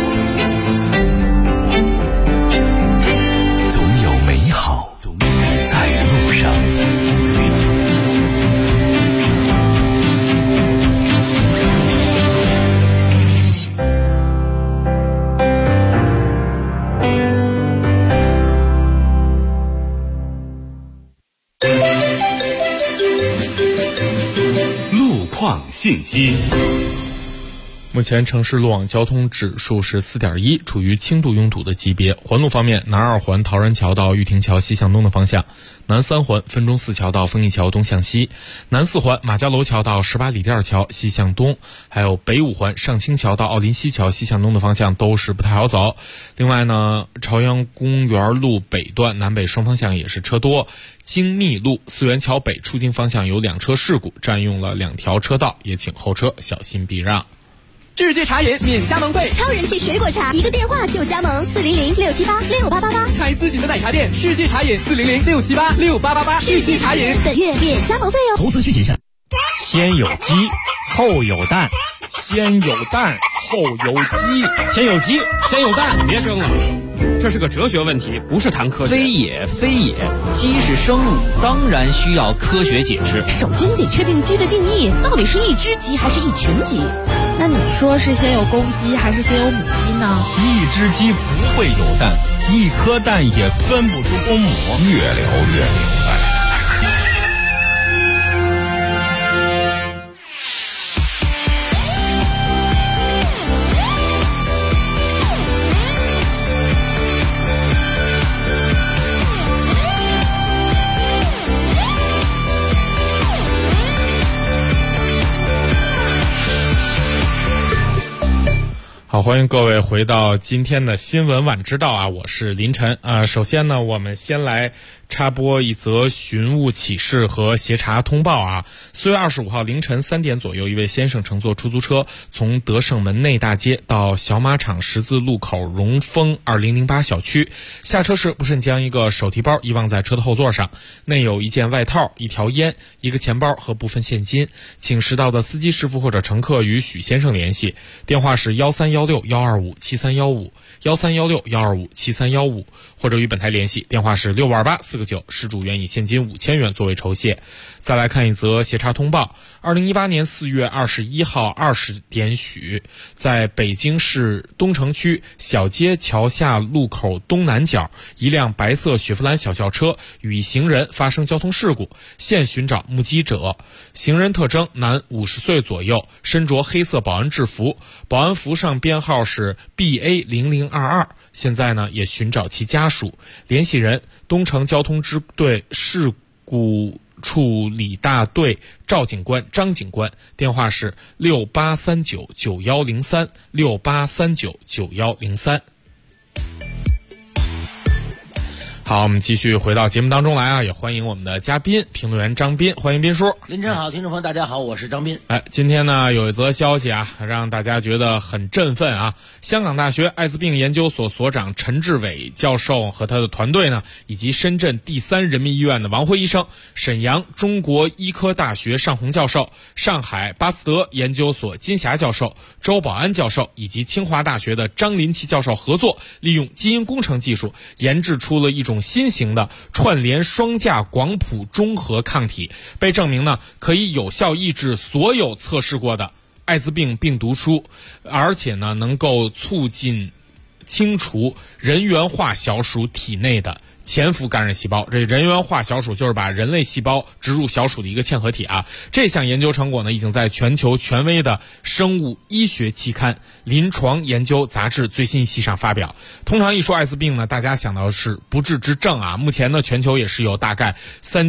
总有美好在路上。路况信息。 目前城市路网交通指数是4.1，处于轻度拥堵的级别。环路方面，南2环陶然桥到玉亭桥西向东的方向，南3环分钟寺桥到丰益桥东向西，南4环马家楼桥到18里店桥西向东，还有北5环上清桥到奥林西桥西向东的方向都是不太好走。另外呢，朝阳公园路北段南北双方向也是车多。京密路四元桥北出京方向有2车事故，占用了2条车道，也请后车小心避让。 世界茶饮免加盟费， 超人气水果茶，一个电话就加盟，400-678-6888。 开自己的奶茶店，世界茶饮400-678-6888。世界茶饮本月免加盟费哦。 投资需谨慎。 先有鸡，后有蛋，先有蛋，后有鸡，先有鸡，先有蛋，别争了。这是个哲学问题，不是谈科学。 非也，非也，鸡是生物，当然需要科学解释。 首先得确定鸡的定义，到底是一只鸡还是一群鸡？ 那你说是先有公鸡还是先有母鸡呢？ 一只鸡不会有蛋，一颗蛋也分不出公母。 越聊越明白。 好，欢迎各位回到今天的新闻晚知道啊，我是林晨首先呢，我们先来插播一则寻物启事和协查通报啊。4月25号凌晨3点左右，一位先生乘坐出租车从德胜门内大街到小马场十字路口荣丰2008小区，下车时不慎将一个手提包遗忘在车的后座上，内有一件外套、一条烟、一个钱包和部分现金，请识到的司机师傅或者乘客与许先生联系，电话是1316-125-7315 1316-125-7315，或者与本台联系，电话是6528-499，失主愿以现金5000元作为酬谢。再来看一则协查通报，2018年4月21号20点许，在北京市东城区小街桥下路口东南角，一辆白色雪佛兰小轿车与一行人发生交通事故，现寻找目击者。行人特征：男50岁左右，身着黑色保安制服，保安服上编号是 BA0022，现在呢也寻找其家属。联系人：东城交通支队事故处理大队赵警官、张警官，电话是68399103 68399103。 好，我们继续回到节目当中来啊，也欢迎我们的嘉宾评论员张斌，欢迎斌叔。 凌晨好，听众朋友大家好，我是张斌。 今天呢有一则消息啊，让大家觉得很振奋啊。香港大学艾滋病研究所所长陈志伟教授和他的团队呢，以及深圳第三人民医院的王辉医生、沈阳中国医科大学尚红教授、上海巴斯德研究所金霞教授、周保安教授以及清华大学的张林奇教授合作，利用基因工程技术研制出了一种新型的串联双价广谱中和抗体，被证明呢可以有效抑制所有测试过的艾滋病病毒株，而且呢能够促进清除人源化小鼠体内的潜伏感染细胞。这人源化小鼠就是把人类细胞植入小鼠的一个嵌合体啊。这项研究成果呢，已经在全球权威的生物医学期刊《临床研究杂志》最新一期上发表。通常一说艾滋病呢，大家想到的是不治之症啊。目前呢，全球也是有大概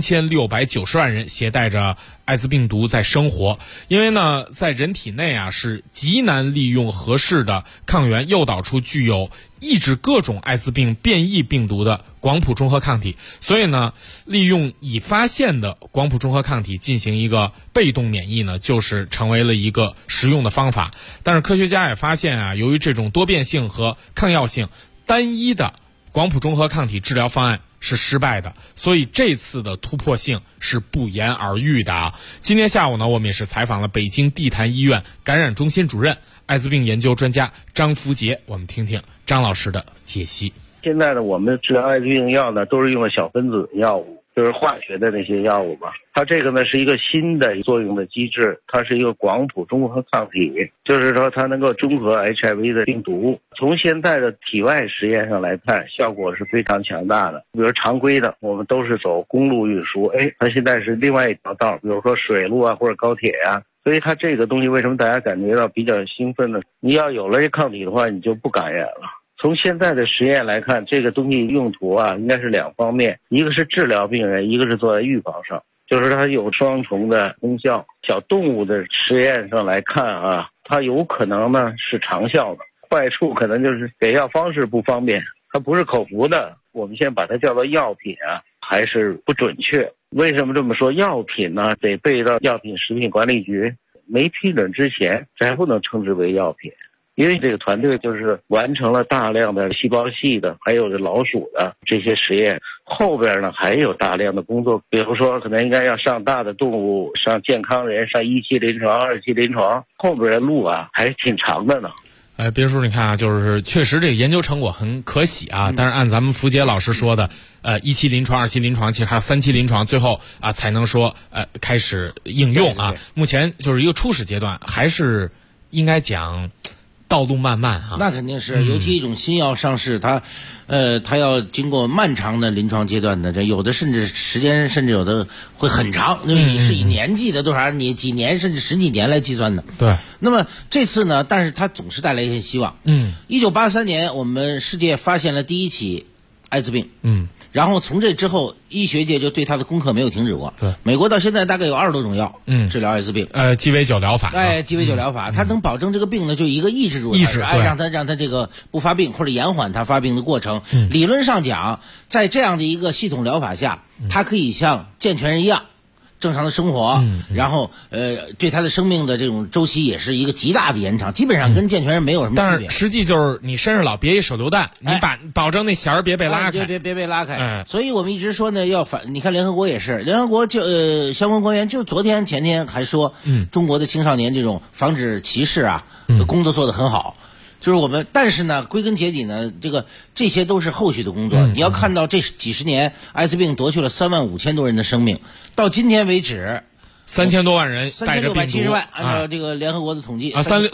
3690万人携带着艾滋病毒在生活。因为呢，在人体内啊是极难利用合适的抗原诱导出具有抑制各种艾滋病变异病毒的广谱中和抗体，所以呢，利用已发现的广谱中和抗体进行一个被动免疫呢，就是成为了一个实用的方法。但是科学家也发现啊，由于这种多变性和抗药性，单一的广谱中和抗体治疗方案是失败的，所以这次的突破性是不言而喻的啊。今天下午呢，我们也是采访了北京地坛医院感染中心主任、艾滋病研究专家张福杰，我们听听张老师的解析。 现在呢，我们治疗艾滋病药呢，都是用了小分子药物，就是化学的那些药物嘛。它这个呢是一个新的作用的机制，它是一个广谱中和抗体，就是说它能够中和 HIV 的病毒。从现在的体外实验上来看，效果是非常强大的。比如常规的，我们都是走公路运输，它现在是另外一条道，比如说水路啊或者高铁啊。所以它这个东西为什么大家感觉到比较兴奋呢？你要有了这抗体的话，你就不感染了。从现在的实验来看，这个东西用途啊，应该是两方面，一个是治疗病人，一个是做在预防上，就是它有双重的功效。小动物的实验上来看啊，它有可能呢是长效的，坏处可能就是给药方式不方便，它不是口服的，我们先把它叫做药品啊，还是不准确。为什么这么说？药品呢得备到药品食品管理局没批准之前，这还不能称之为药品。因为这个团队就是完成了大量的细胞系的还有老鼠的这些实验，后边呢还有大量的工作，比如说可能应该要上大的动物，上健康人，上1期临床、2期临床，后边的路啊还挺长的呢。 斌叔，你看啊，就是确实这个研究成果很可喜啊，但是按咱们福杰老师说的，1期临床、2期临床，其实还有3期临床，最后啊才能说开始应用啊。对对对，目前就是一个初始阶段，还是应该讲道路漫漫啊。 那肯定是，尤其一种新药上市，它要经过漫长的临床阶段的，这有的甚至时间甚至有的会很长，因为你是以年计的，多少你几年甚至10几年来计算的。 对。 那么这次呢，但是它总是带来一些希望。1983年，我们世界发现了第一起艾滋病。然后从这之后，医学界就对它的攻克没有停止过。 对， 美国到现在大概有20多种药，治疗艾滋病。 鸡尾酒疗法。 鸡尾酒疗法，它能保证这个病呢，就一个抑制住它，让它这个不发病或者延缓它发病的过程。理论上讲，在这样的一个系统疗法下，它可以像健全人一样正常的生活，然后对他的生命的这种周期也是一个极大的延长，基本上跟健全人没有什么区别。 但是实际就是你身上老别一手榴弹，你保证那弦儿别被拉开， 别被拉开。所以我们一直说呢，你看联合国也是，联合国就相关官员就昨天前天还说，中国的青少年这种防止歧视啊，工作做得很好。就是我们，但是呢，归根结底呢，这些都是后续的工作。你要看到这几十年，艾滋病夺去了35000多人的生命，到今天为止 ，3000多万人带着病毒 ，3670万，按照这个联合国的统计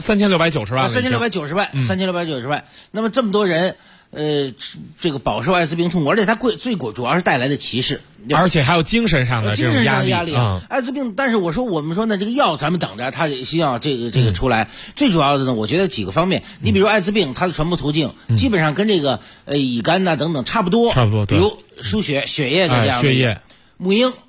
，3690万 ，3690万，3690万。那么这么多人，这个饱受艾滋病痛苦，而且它最主要是带来的歧视， 而且还有精神上的这种压力。 艾滋病，但是我们说呢，这个药咱们等着，它新药这个出来，最主要的呢，我觉得几个方面。你比如艾滋病，它的传播途径基本上跟这个乙肝呐等等差不多， 对， 比如输血液的这样的血液。 母婴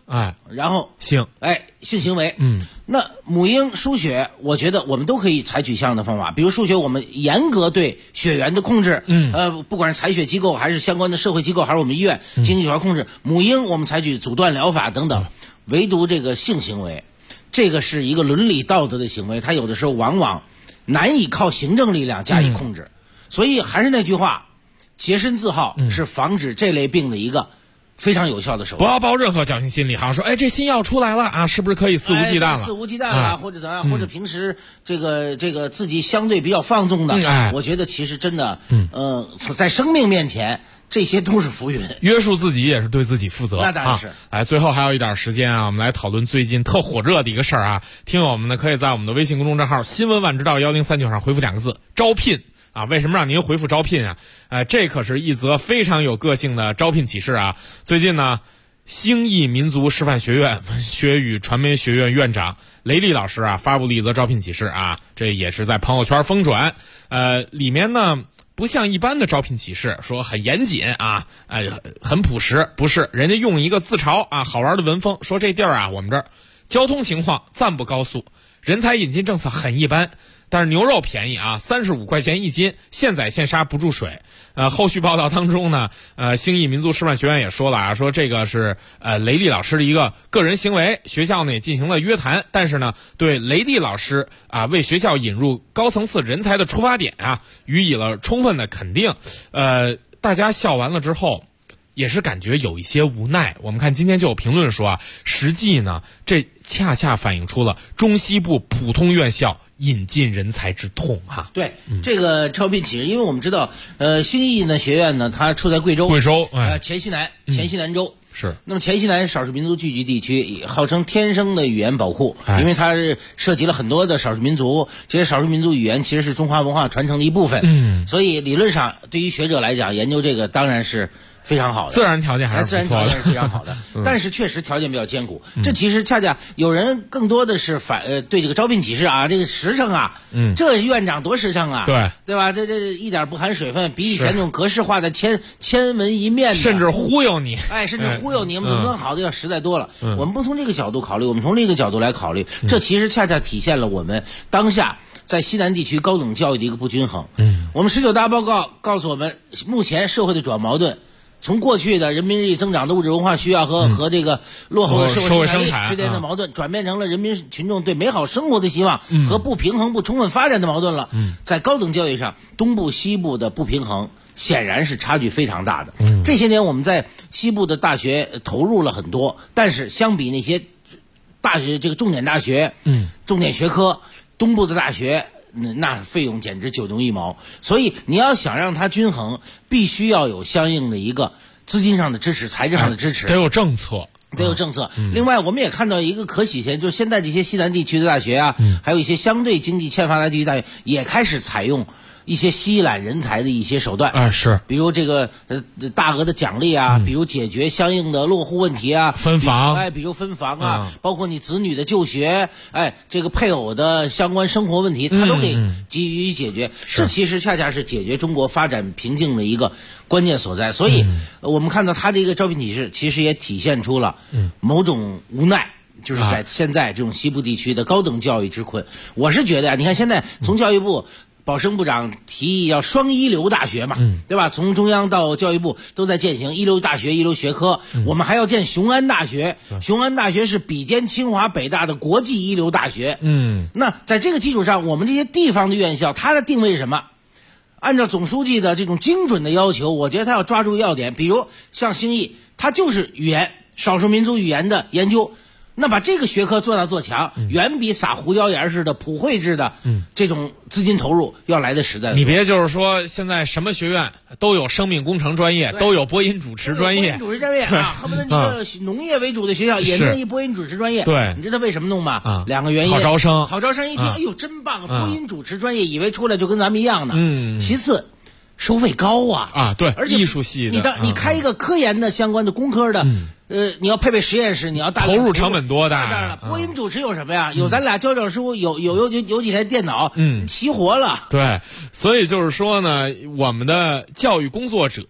然后性行为，那母婴输血，我觉得我们都可以采取相应的方法，比如输血，我们严格对血源的控制，不管是采血机构还是相关的社会机构，还是我们医院经济血控制，母婴我们采取阻断疗法等等，唯独这个性行为，这个是一个伦理道德的行为，它有的时候往往难以靠行政力量加以控制，所以还是那句话，洁身自好是防止这类病的一个非常有效的手段。 不要抱任何侥幸心理，好像说，这新药出来了啊，是不是可以肆无忌惮了？ 肆无忌惮了，或者怎么样，或者平时这个自己相对比较放纵的，我觉得其实真的，在生命面前，这些都是浮云。 约束自己也是对自己负责。 那当然是。 最后还有一点时间啊，我们来讨论最近特火热的一个事儿啊。听友们呢，可以在我们的微信公众账号“新闻晚知道1039”上回复2个字“招聘”。为什么让您回复招聘啊？这可是一则非常有个性的招聘启事啊！最近呢，兴义民族师范学院文学与传媒学院院长雷厉老师啊，发布了一则招聘启事啊，这也是在朋友圈疯转。里面呢，不像一般的招聘启事说很严谨啊，很朴实，不是，人家用一个自嘲啊好玩的文风，说这地儿啊，我们这儿交通情况暂不高速，人才引进政策很一般。但是牛肉便宜啊，35块钱1斤，现宰现杀不注水。后续报道当中呢，兴义民族师范学院也说了啊，说这个是雷厉老师的一个个人行为，学校呢也进行了约谈，但是呢，对雷厉老师啊为学校引入高层次人才的出发点啊，予以了充分的肯定。大家笑完了之后，也是感觉有一些无奈。我们看今天就有评论说啊，实际呢，这恰恰反映出了中西部普通院校引进人才之痛哈。 对，这个招聘启事，因为我们知道，兴义呢学院呢，它处在贵州，黔西南州。 是。 那么黔西南少数民族聚居地区，号称天生的语言宝库，因为它涉及了很多的少数民族，这些少数民族语言其实是中华文化传承的一部分。所以理论上，对于学者来讲，研究这个当然是非常好的， 自然条件还是不错的， 自然条件是非常好的。但是确实条件比较艰苦。这其实恰恰有人更多的是对这个招聘启事啊，这个实诚啊，这院长多实诚啊，对吧？这一点不含水分，比以前那种格式化的千文一面的， 甚至忽悠你， 甚至忽悠你，我们怎么好的要实在多了。我们不从这个角度考虑，我们从另一个角度来考虑，这其实恰恰体现了我们当下在西南地区高等教育的一个不均衡。我们19大报告告诉我们，目前社会的主要矛盾，从过去的人民日益增长的物质文化需要和这个落后的社会生产力之间的矛盾，转变成了人民群众对美好生活的希望和不平衡不充分发展的矛盾了。在高等教育上，东部西部的不平衡显然是差距非常大的。这些年我们在西部的大学投入了很多，但是相比那些大学，这个重点大学，重点学科，东部的大学那费用简直九牛一毛。所以你要想让它均衡，必须要有相应的一个资金上的支持，财政上的支持， 得有政策。 另外，我们也看到一个可喜现，就是现在这些西南地区的大学啊，还有一些相对经济欠发达地区大学，也开始采用一些吸揽人才的一些手段是， 比如这个大额的奖励啊，比如解决相应的落户问题啊， 分房， 比如分房啊，包括你子女的就学，这个配偶的相关生活问题，他都给给予解决。这其实恰恰是解决中国发展瓶颈的一个关键所在。所以我们看到他这个招聘启事，其实也体现出了某种无奈。就是在现在这种西部地区的高等教育之困。我是觉得啊，你看现在从教育部保生部长提议要双一流大学嘛，对吧？从中央到教育部都在践行一流大学、一流学科。我们还要建雄安大学，雄安大学是比肩清华、北大的国际一流大学。那在这个基础上，我们这些地方的院校，它的定位是什么？按照总书记的这种精准的要求，我觉得他要抓住要点，比如像兴义，它就是语言、少数民族语言的研究。那把这个学科做大做强，远比撒胡椒盐似的普惠制的这种资金投入要来的实在。 你别就是说现在什么学院都有生命工程专业，都有播音主持专业， 主持专业啊，恨不得你个农业为主的学校也弄一播音主持专业。 对， 你知道为什么弄吗？两个原因。好招生一听，哎呦真棒，播音主持专业以为出来就跟咱们一样呢。其次，收费高啊。 对， 而且艺术系的， 你开一个科研的相关的工科的。你要配备实验室，你要投入成本多大？ 当然了，播音主持有什么呀？有咱俩教书，有几台电脑，齐活了。 对，所以就是说呢，我们的教育工作者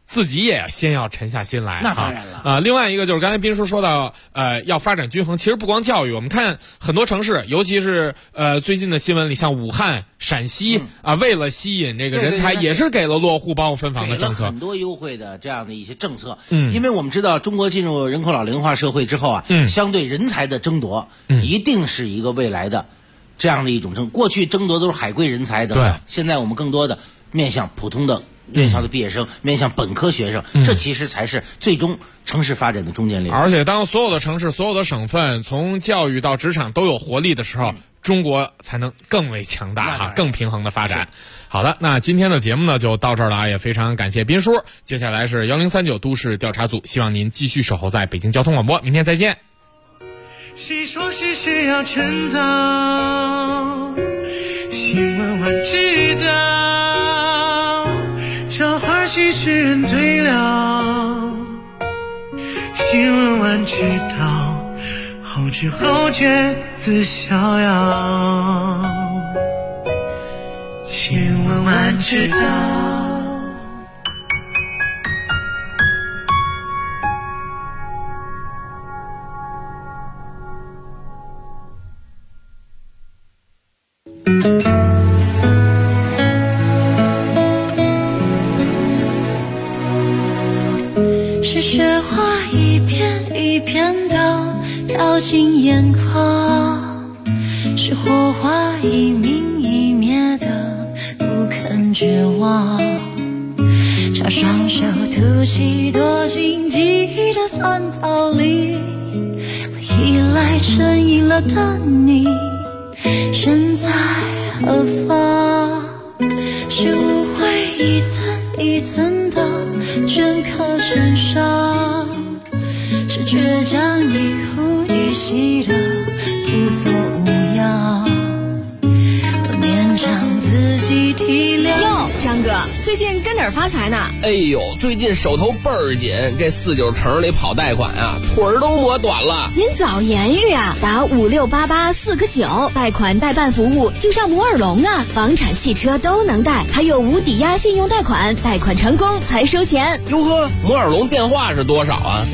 自己也先要沉下心来。 那当然了另外一个就是刚才斌叔说到要发展均衡，其实不光教育，我们看很多城市，尤其是最近的新闻里，像武汉、陕西为了吸引这个人才，也是给了落户包括分房的政策， 给了很多优惠的这样的一些政策。因为我们知道中国进入人口老龄化社会之后相对人才的争夺一定是一个未来的这样的一种过去争夺都是海归人才的，现在我们更多的面向普通的院校的毕业生，面向本科学生，这其实才是最终城市发展的中坚力量。 而且当所有的城市、所有的省份从教育到职场都有活力的时候，中国才能更为强大更平衡的发展。好的，那今天的节目呢就到这儿了，也非常感谢斌叔。接下来是1039都市调查组，希望您继续守候在北京交通广播，明天再见。 细说细事要趁早，新闻晚知道，叫花絮使人醉了。新闻晚知道，后知后觉自逍遥。新闻晚知道。 是雪花一片一片地飘进眼眶，是火花一明一灭的不肯绝望，朝双手吐气躲进记忆的酸草里，我依赖成瘾了的你身在何方？是误会一层一层的镌刻成伤，是倔强一呼一吸的不作无恙，不勉强自己体谅。 哟，张哥，最近跟哪儿发财呢？ 哎呦，最近手头倍儿紧，这49城里跑贷款啊，腿儿都磨短了。 您早言语啊，打5688-4个9，贷款代办服务就上摩尔龙啊，房产、汽车都能贷，还有无抵押信用贷款，贷款成功才收钱。 哟呵，摩尔龙电话是多少啊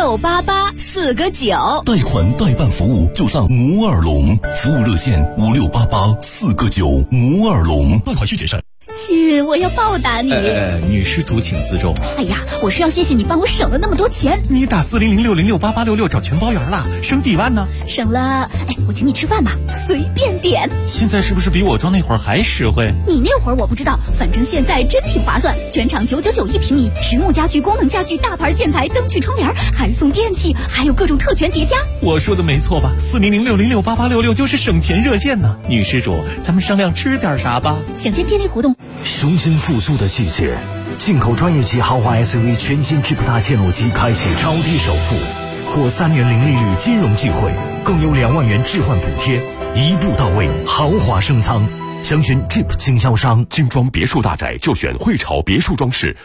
？5688-4个9， 贷款代办服务就上摩尔龙，服务热线5688-4个9，摩尔龙，贷款需谨慎。 亲，我要报答你。 女施主请自重。 哎呀，我是要谢谢你帮我省了那么多钱。 你打4006068866找全包圆了，省几万呢？ 省了，我请你吃饭吧，随便点。 现在是不是比我装那会儿还实惠？ 你那会儿我不知道，反正现在真挺划算。全场999一平米，实木家具、功能家具、大牌建材、灯具、窗帘，还送电器，还有各种特权叠加。 我说的没错吧？4006068866就是省钱热线呢。女施主，咱们商量吃点啥吧？ 享见电力活动。 雄心复苏的季节，进口专业级豪华 SUV 全新 Jeep 大切诺基开启超低首付，获3年零利率金融机会，更有2万元置换补贴，一步到位，豪华升舱。详询 Jeep 经销商。 精装别墅大宅就选汇潮别墅装饰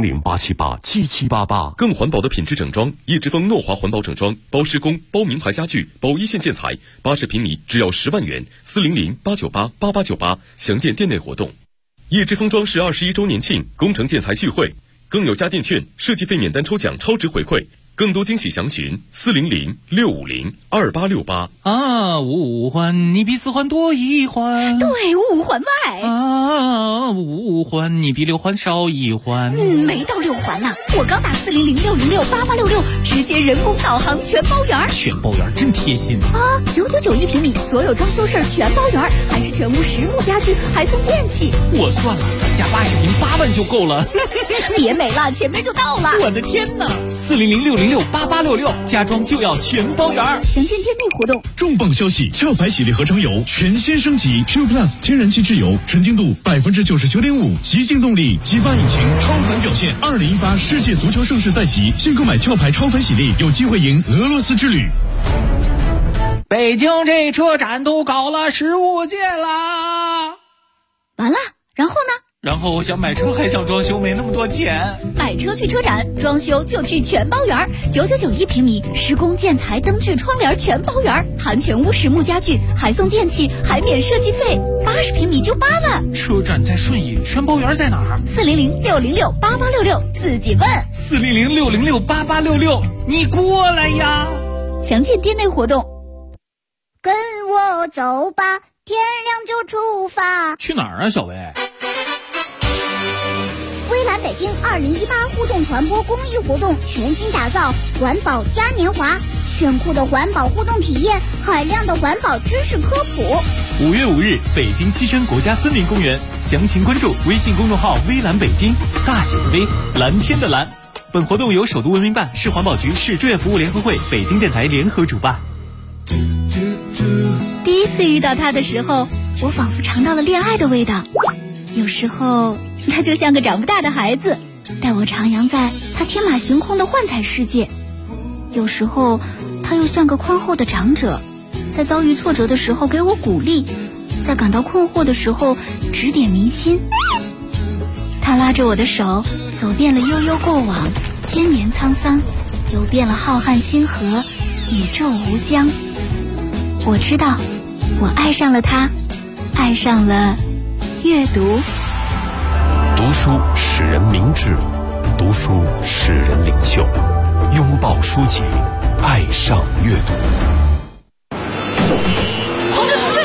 ，400-878-7788。更环保的品质整装，叶之峰诺华环保整装，包施工、包名牌家具、包一线建材，80平米只要10万元，400-898-8898。详见店内活动。叶之峰装饰21周年庆工程建材聚会，更有家电券、设计费免单抽奖超值回馈，更多惊喜详询400-650-2868。 啊，五环你比4环多1环， 对，5环外啊，5环你比6环少1环。 没到6环呢，我刚打4006068866，直接人工导航全包圆。 全包圆真贴心啊！999一平米，所有装修事儿全包圆，还是全屋实木家具，还送电器。 我算了，咱家80平8万就够了。 别美了，前面就到了。 我的天哪！40006068866，家装就要全包圆。 详见店内活动。 重磅消息！壳牌系列合成油全新升级 Q Plus 天然气质油，纯净度99.5%，极净动力，激发引擎，超凡表现。2018世界足球盛世在即，新购买壳牌超凡洗力，有机会赢俄罗斯之旅。 北京这车展都搞了15届啦， 完了，然后呢？ 然后我想买车还想装修，没那么多钱。 买车去车展，装修就去全包园，9991平米，施工建材灯具窗帘全包园，含全屋实木家具，还送电器，还免设计费，80平米就8万。 车展在顺义，全包园在哪儿 ？400-606-8866，自己问。 400-606-8866，你过来呀！ 详见店内活动。 跟我走吧，天亮就出发。 去哪儿啊，小薇？ 微蓝北京2018互动传播公益活动全新打造环保嘉年华，炫酷的环保互动体验，海量的环保知识科普。 5月5日，北京西山国家森林公园，详情关注微信公众号微蓝北京，大写的微，蓝天的蓝。本活动由首都文明办、市环保局、市志愿服务联合会、北京电台联合主办。 第一次遇到他的时候，我仿佛尝到了恋爱的味道。有时候他就像个长不大的孩子，带我徜徉在他天马行空的幻彩世界。有时候他又像个宽厚的长者，在遭遇挫折的时候给我鼓励，在感到困惑的时候指点迷津。他拉着我的手，走遍了悠悠过往，千年沧桑，游遍了浩瀚星河，宇宙无疆。我知道，我爱上了他，爱上了阅读。 读书使人明智，读书使人领袖。拥抱书籍，爱上阅读。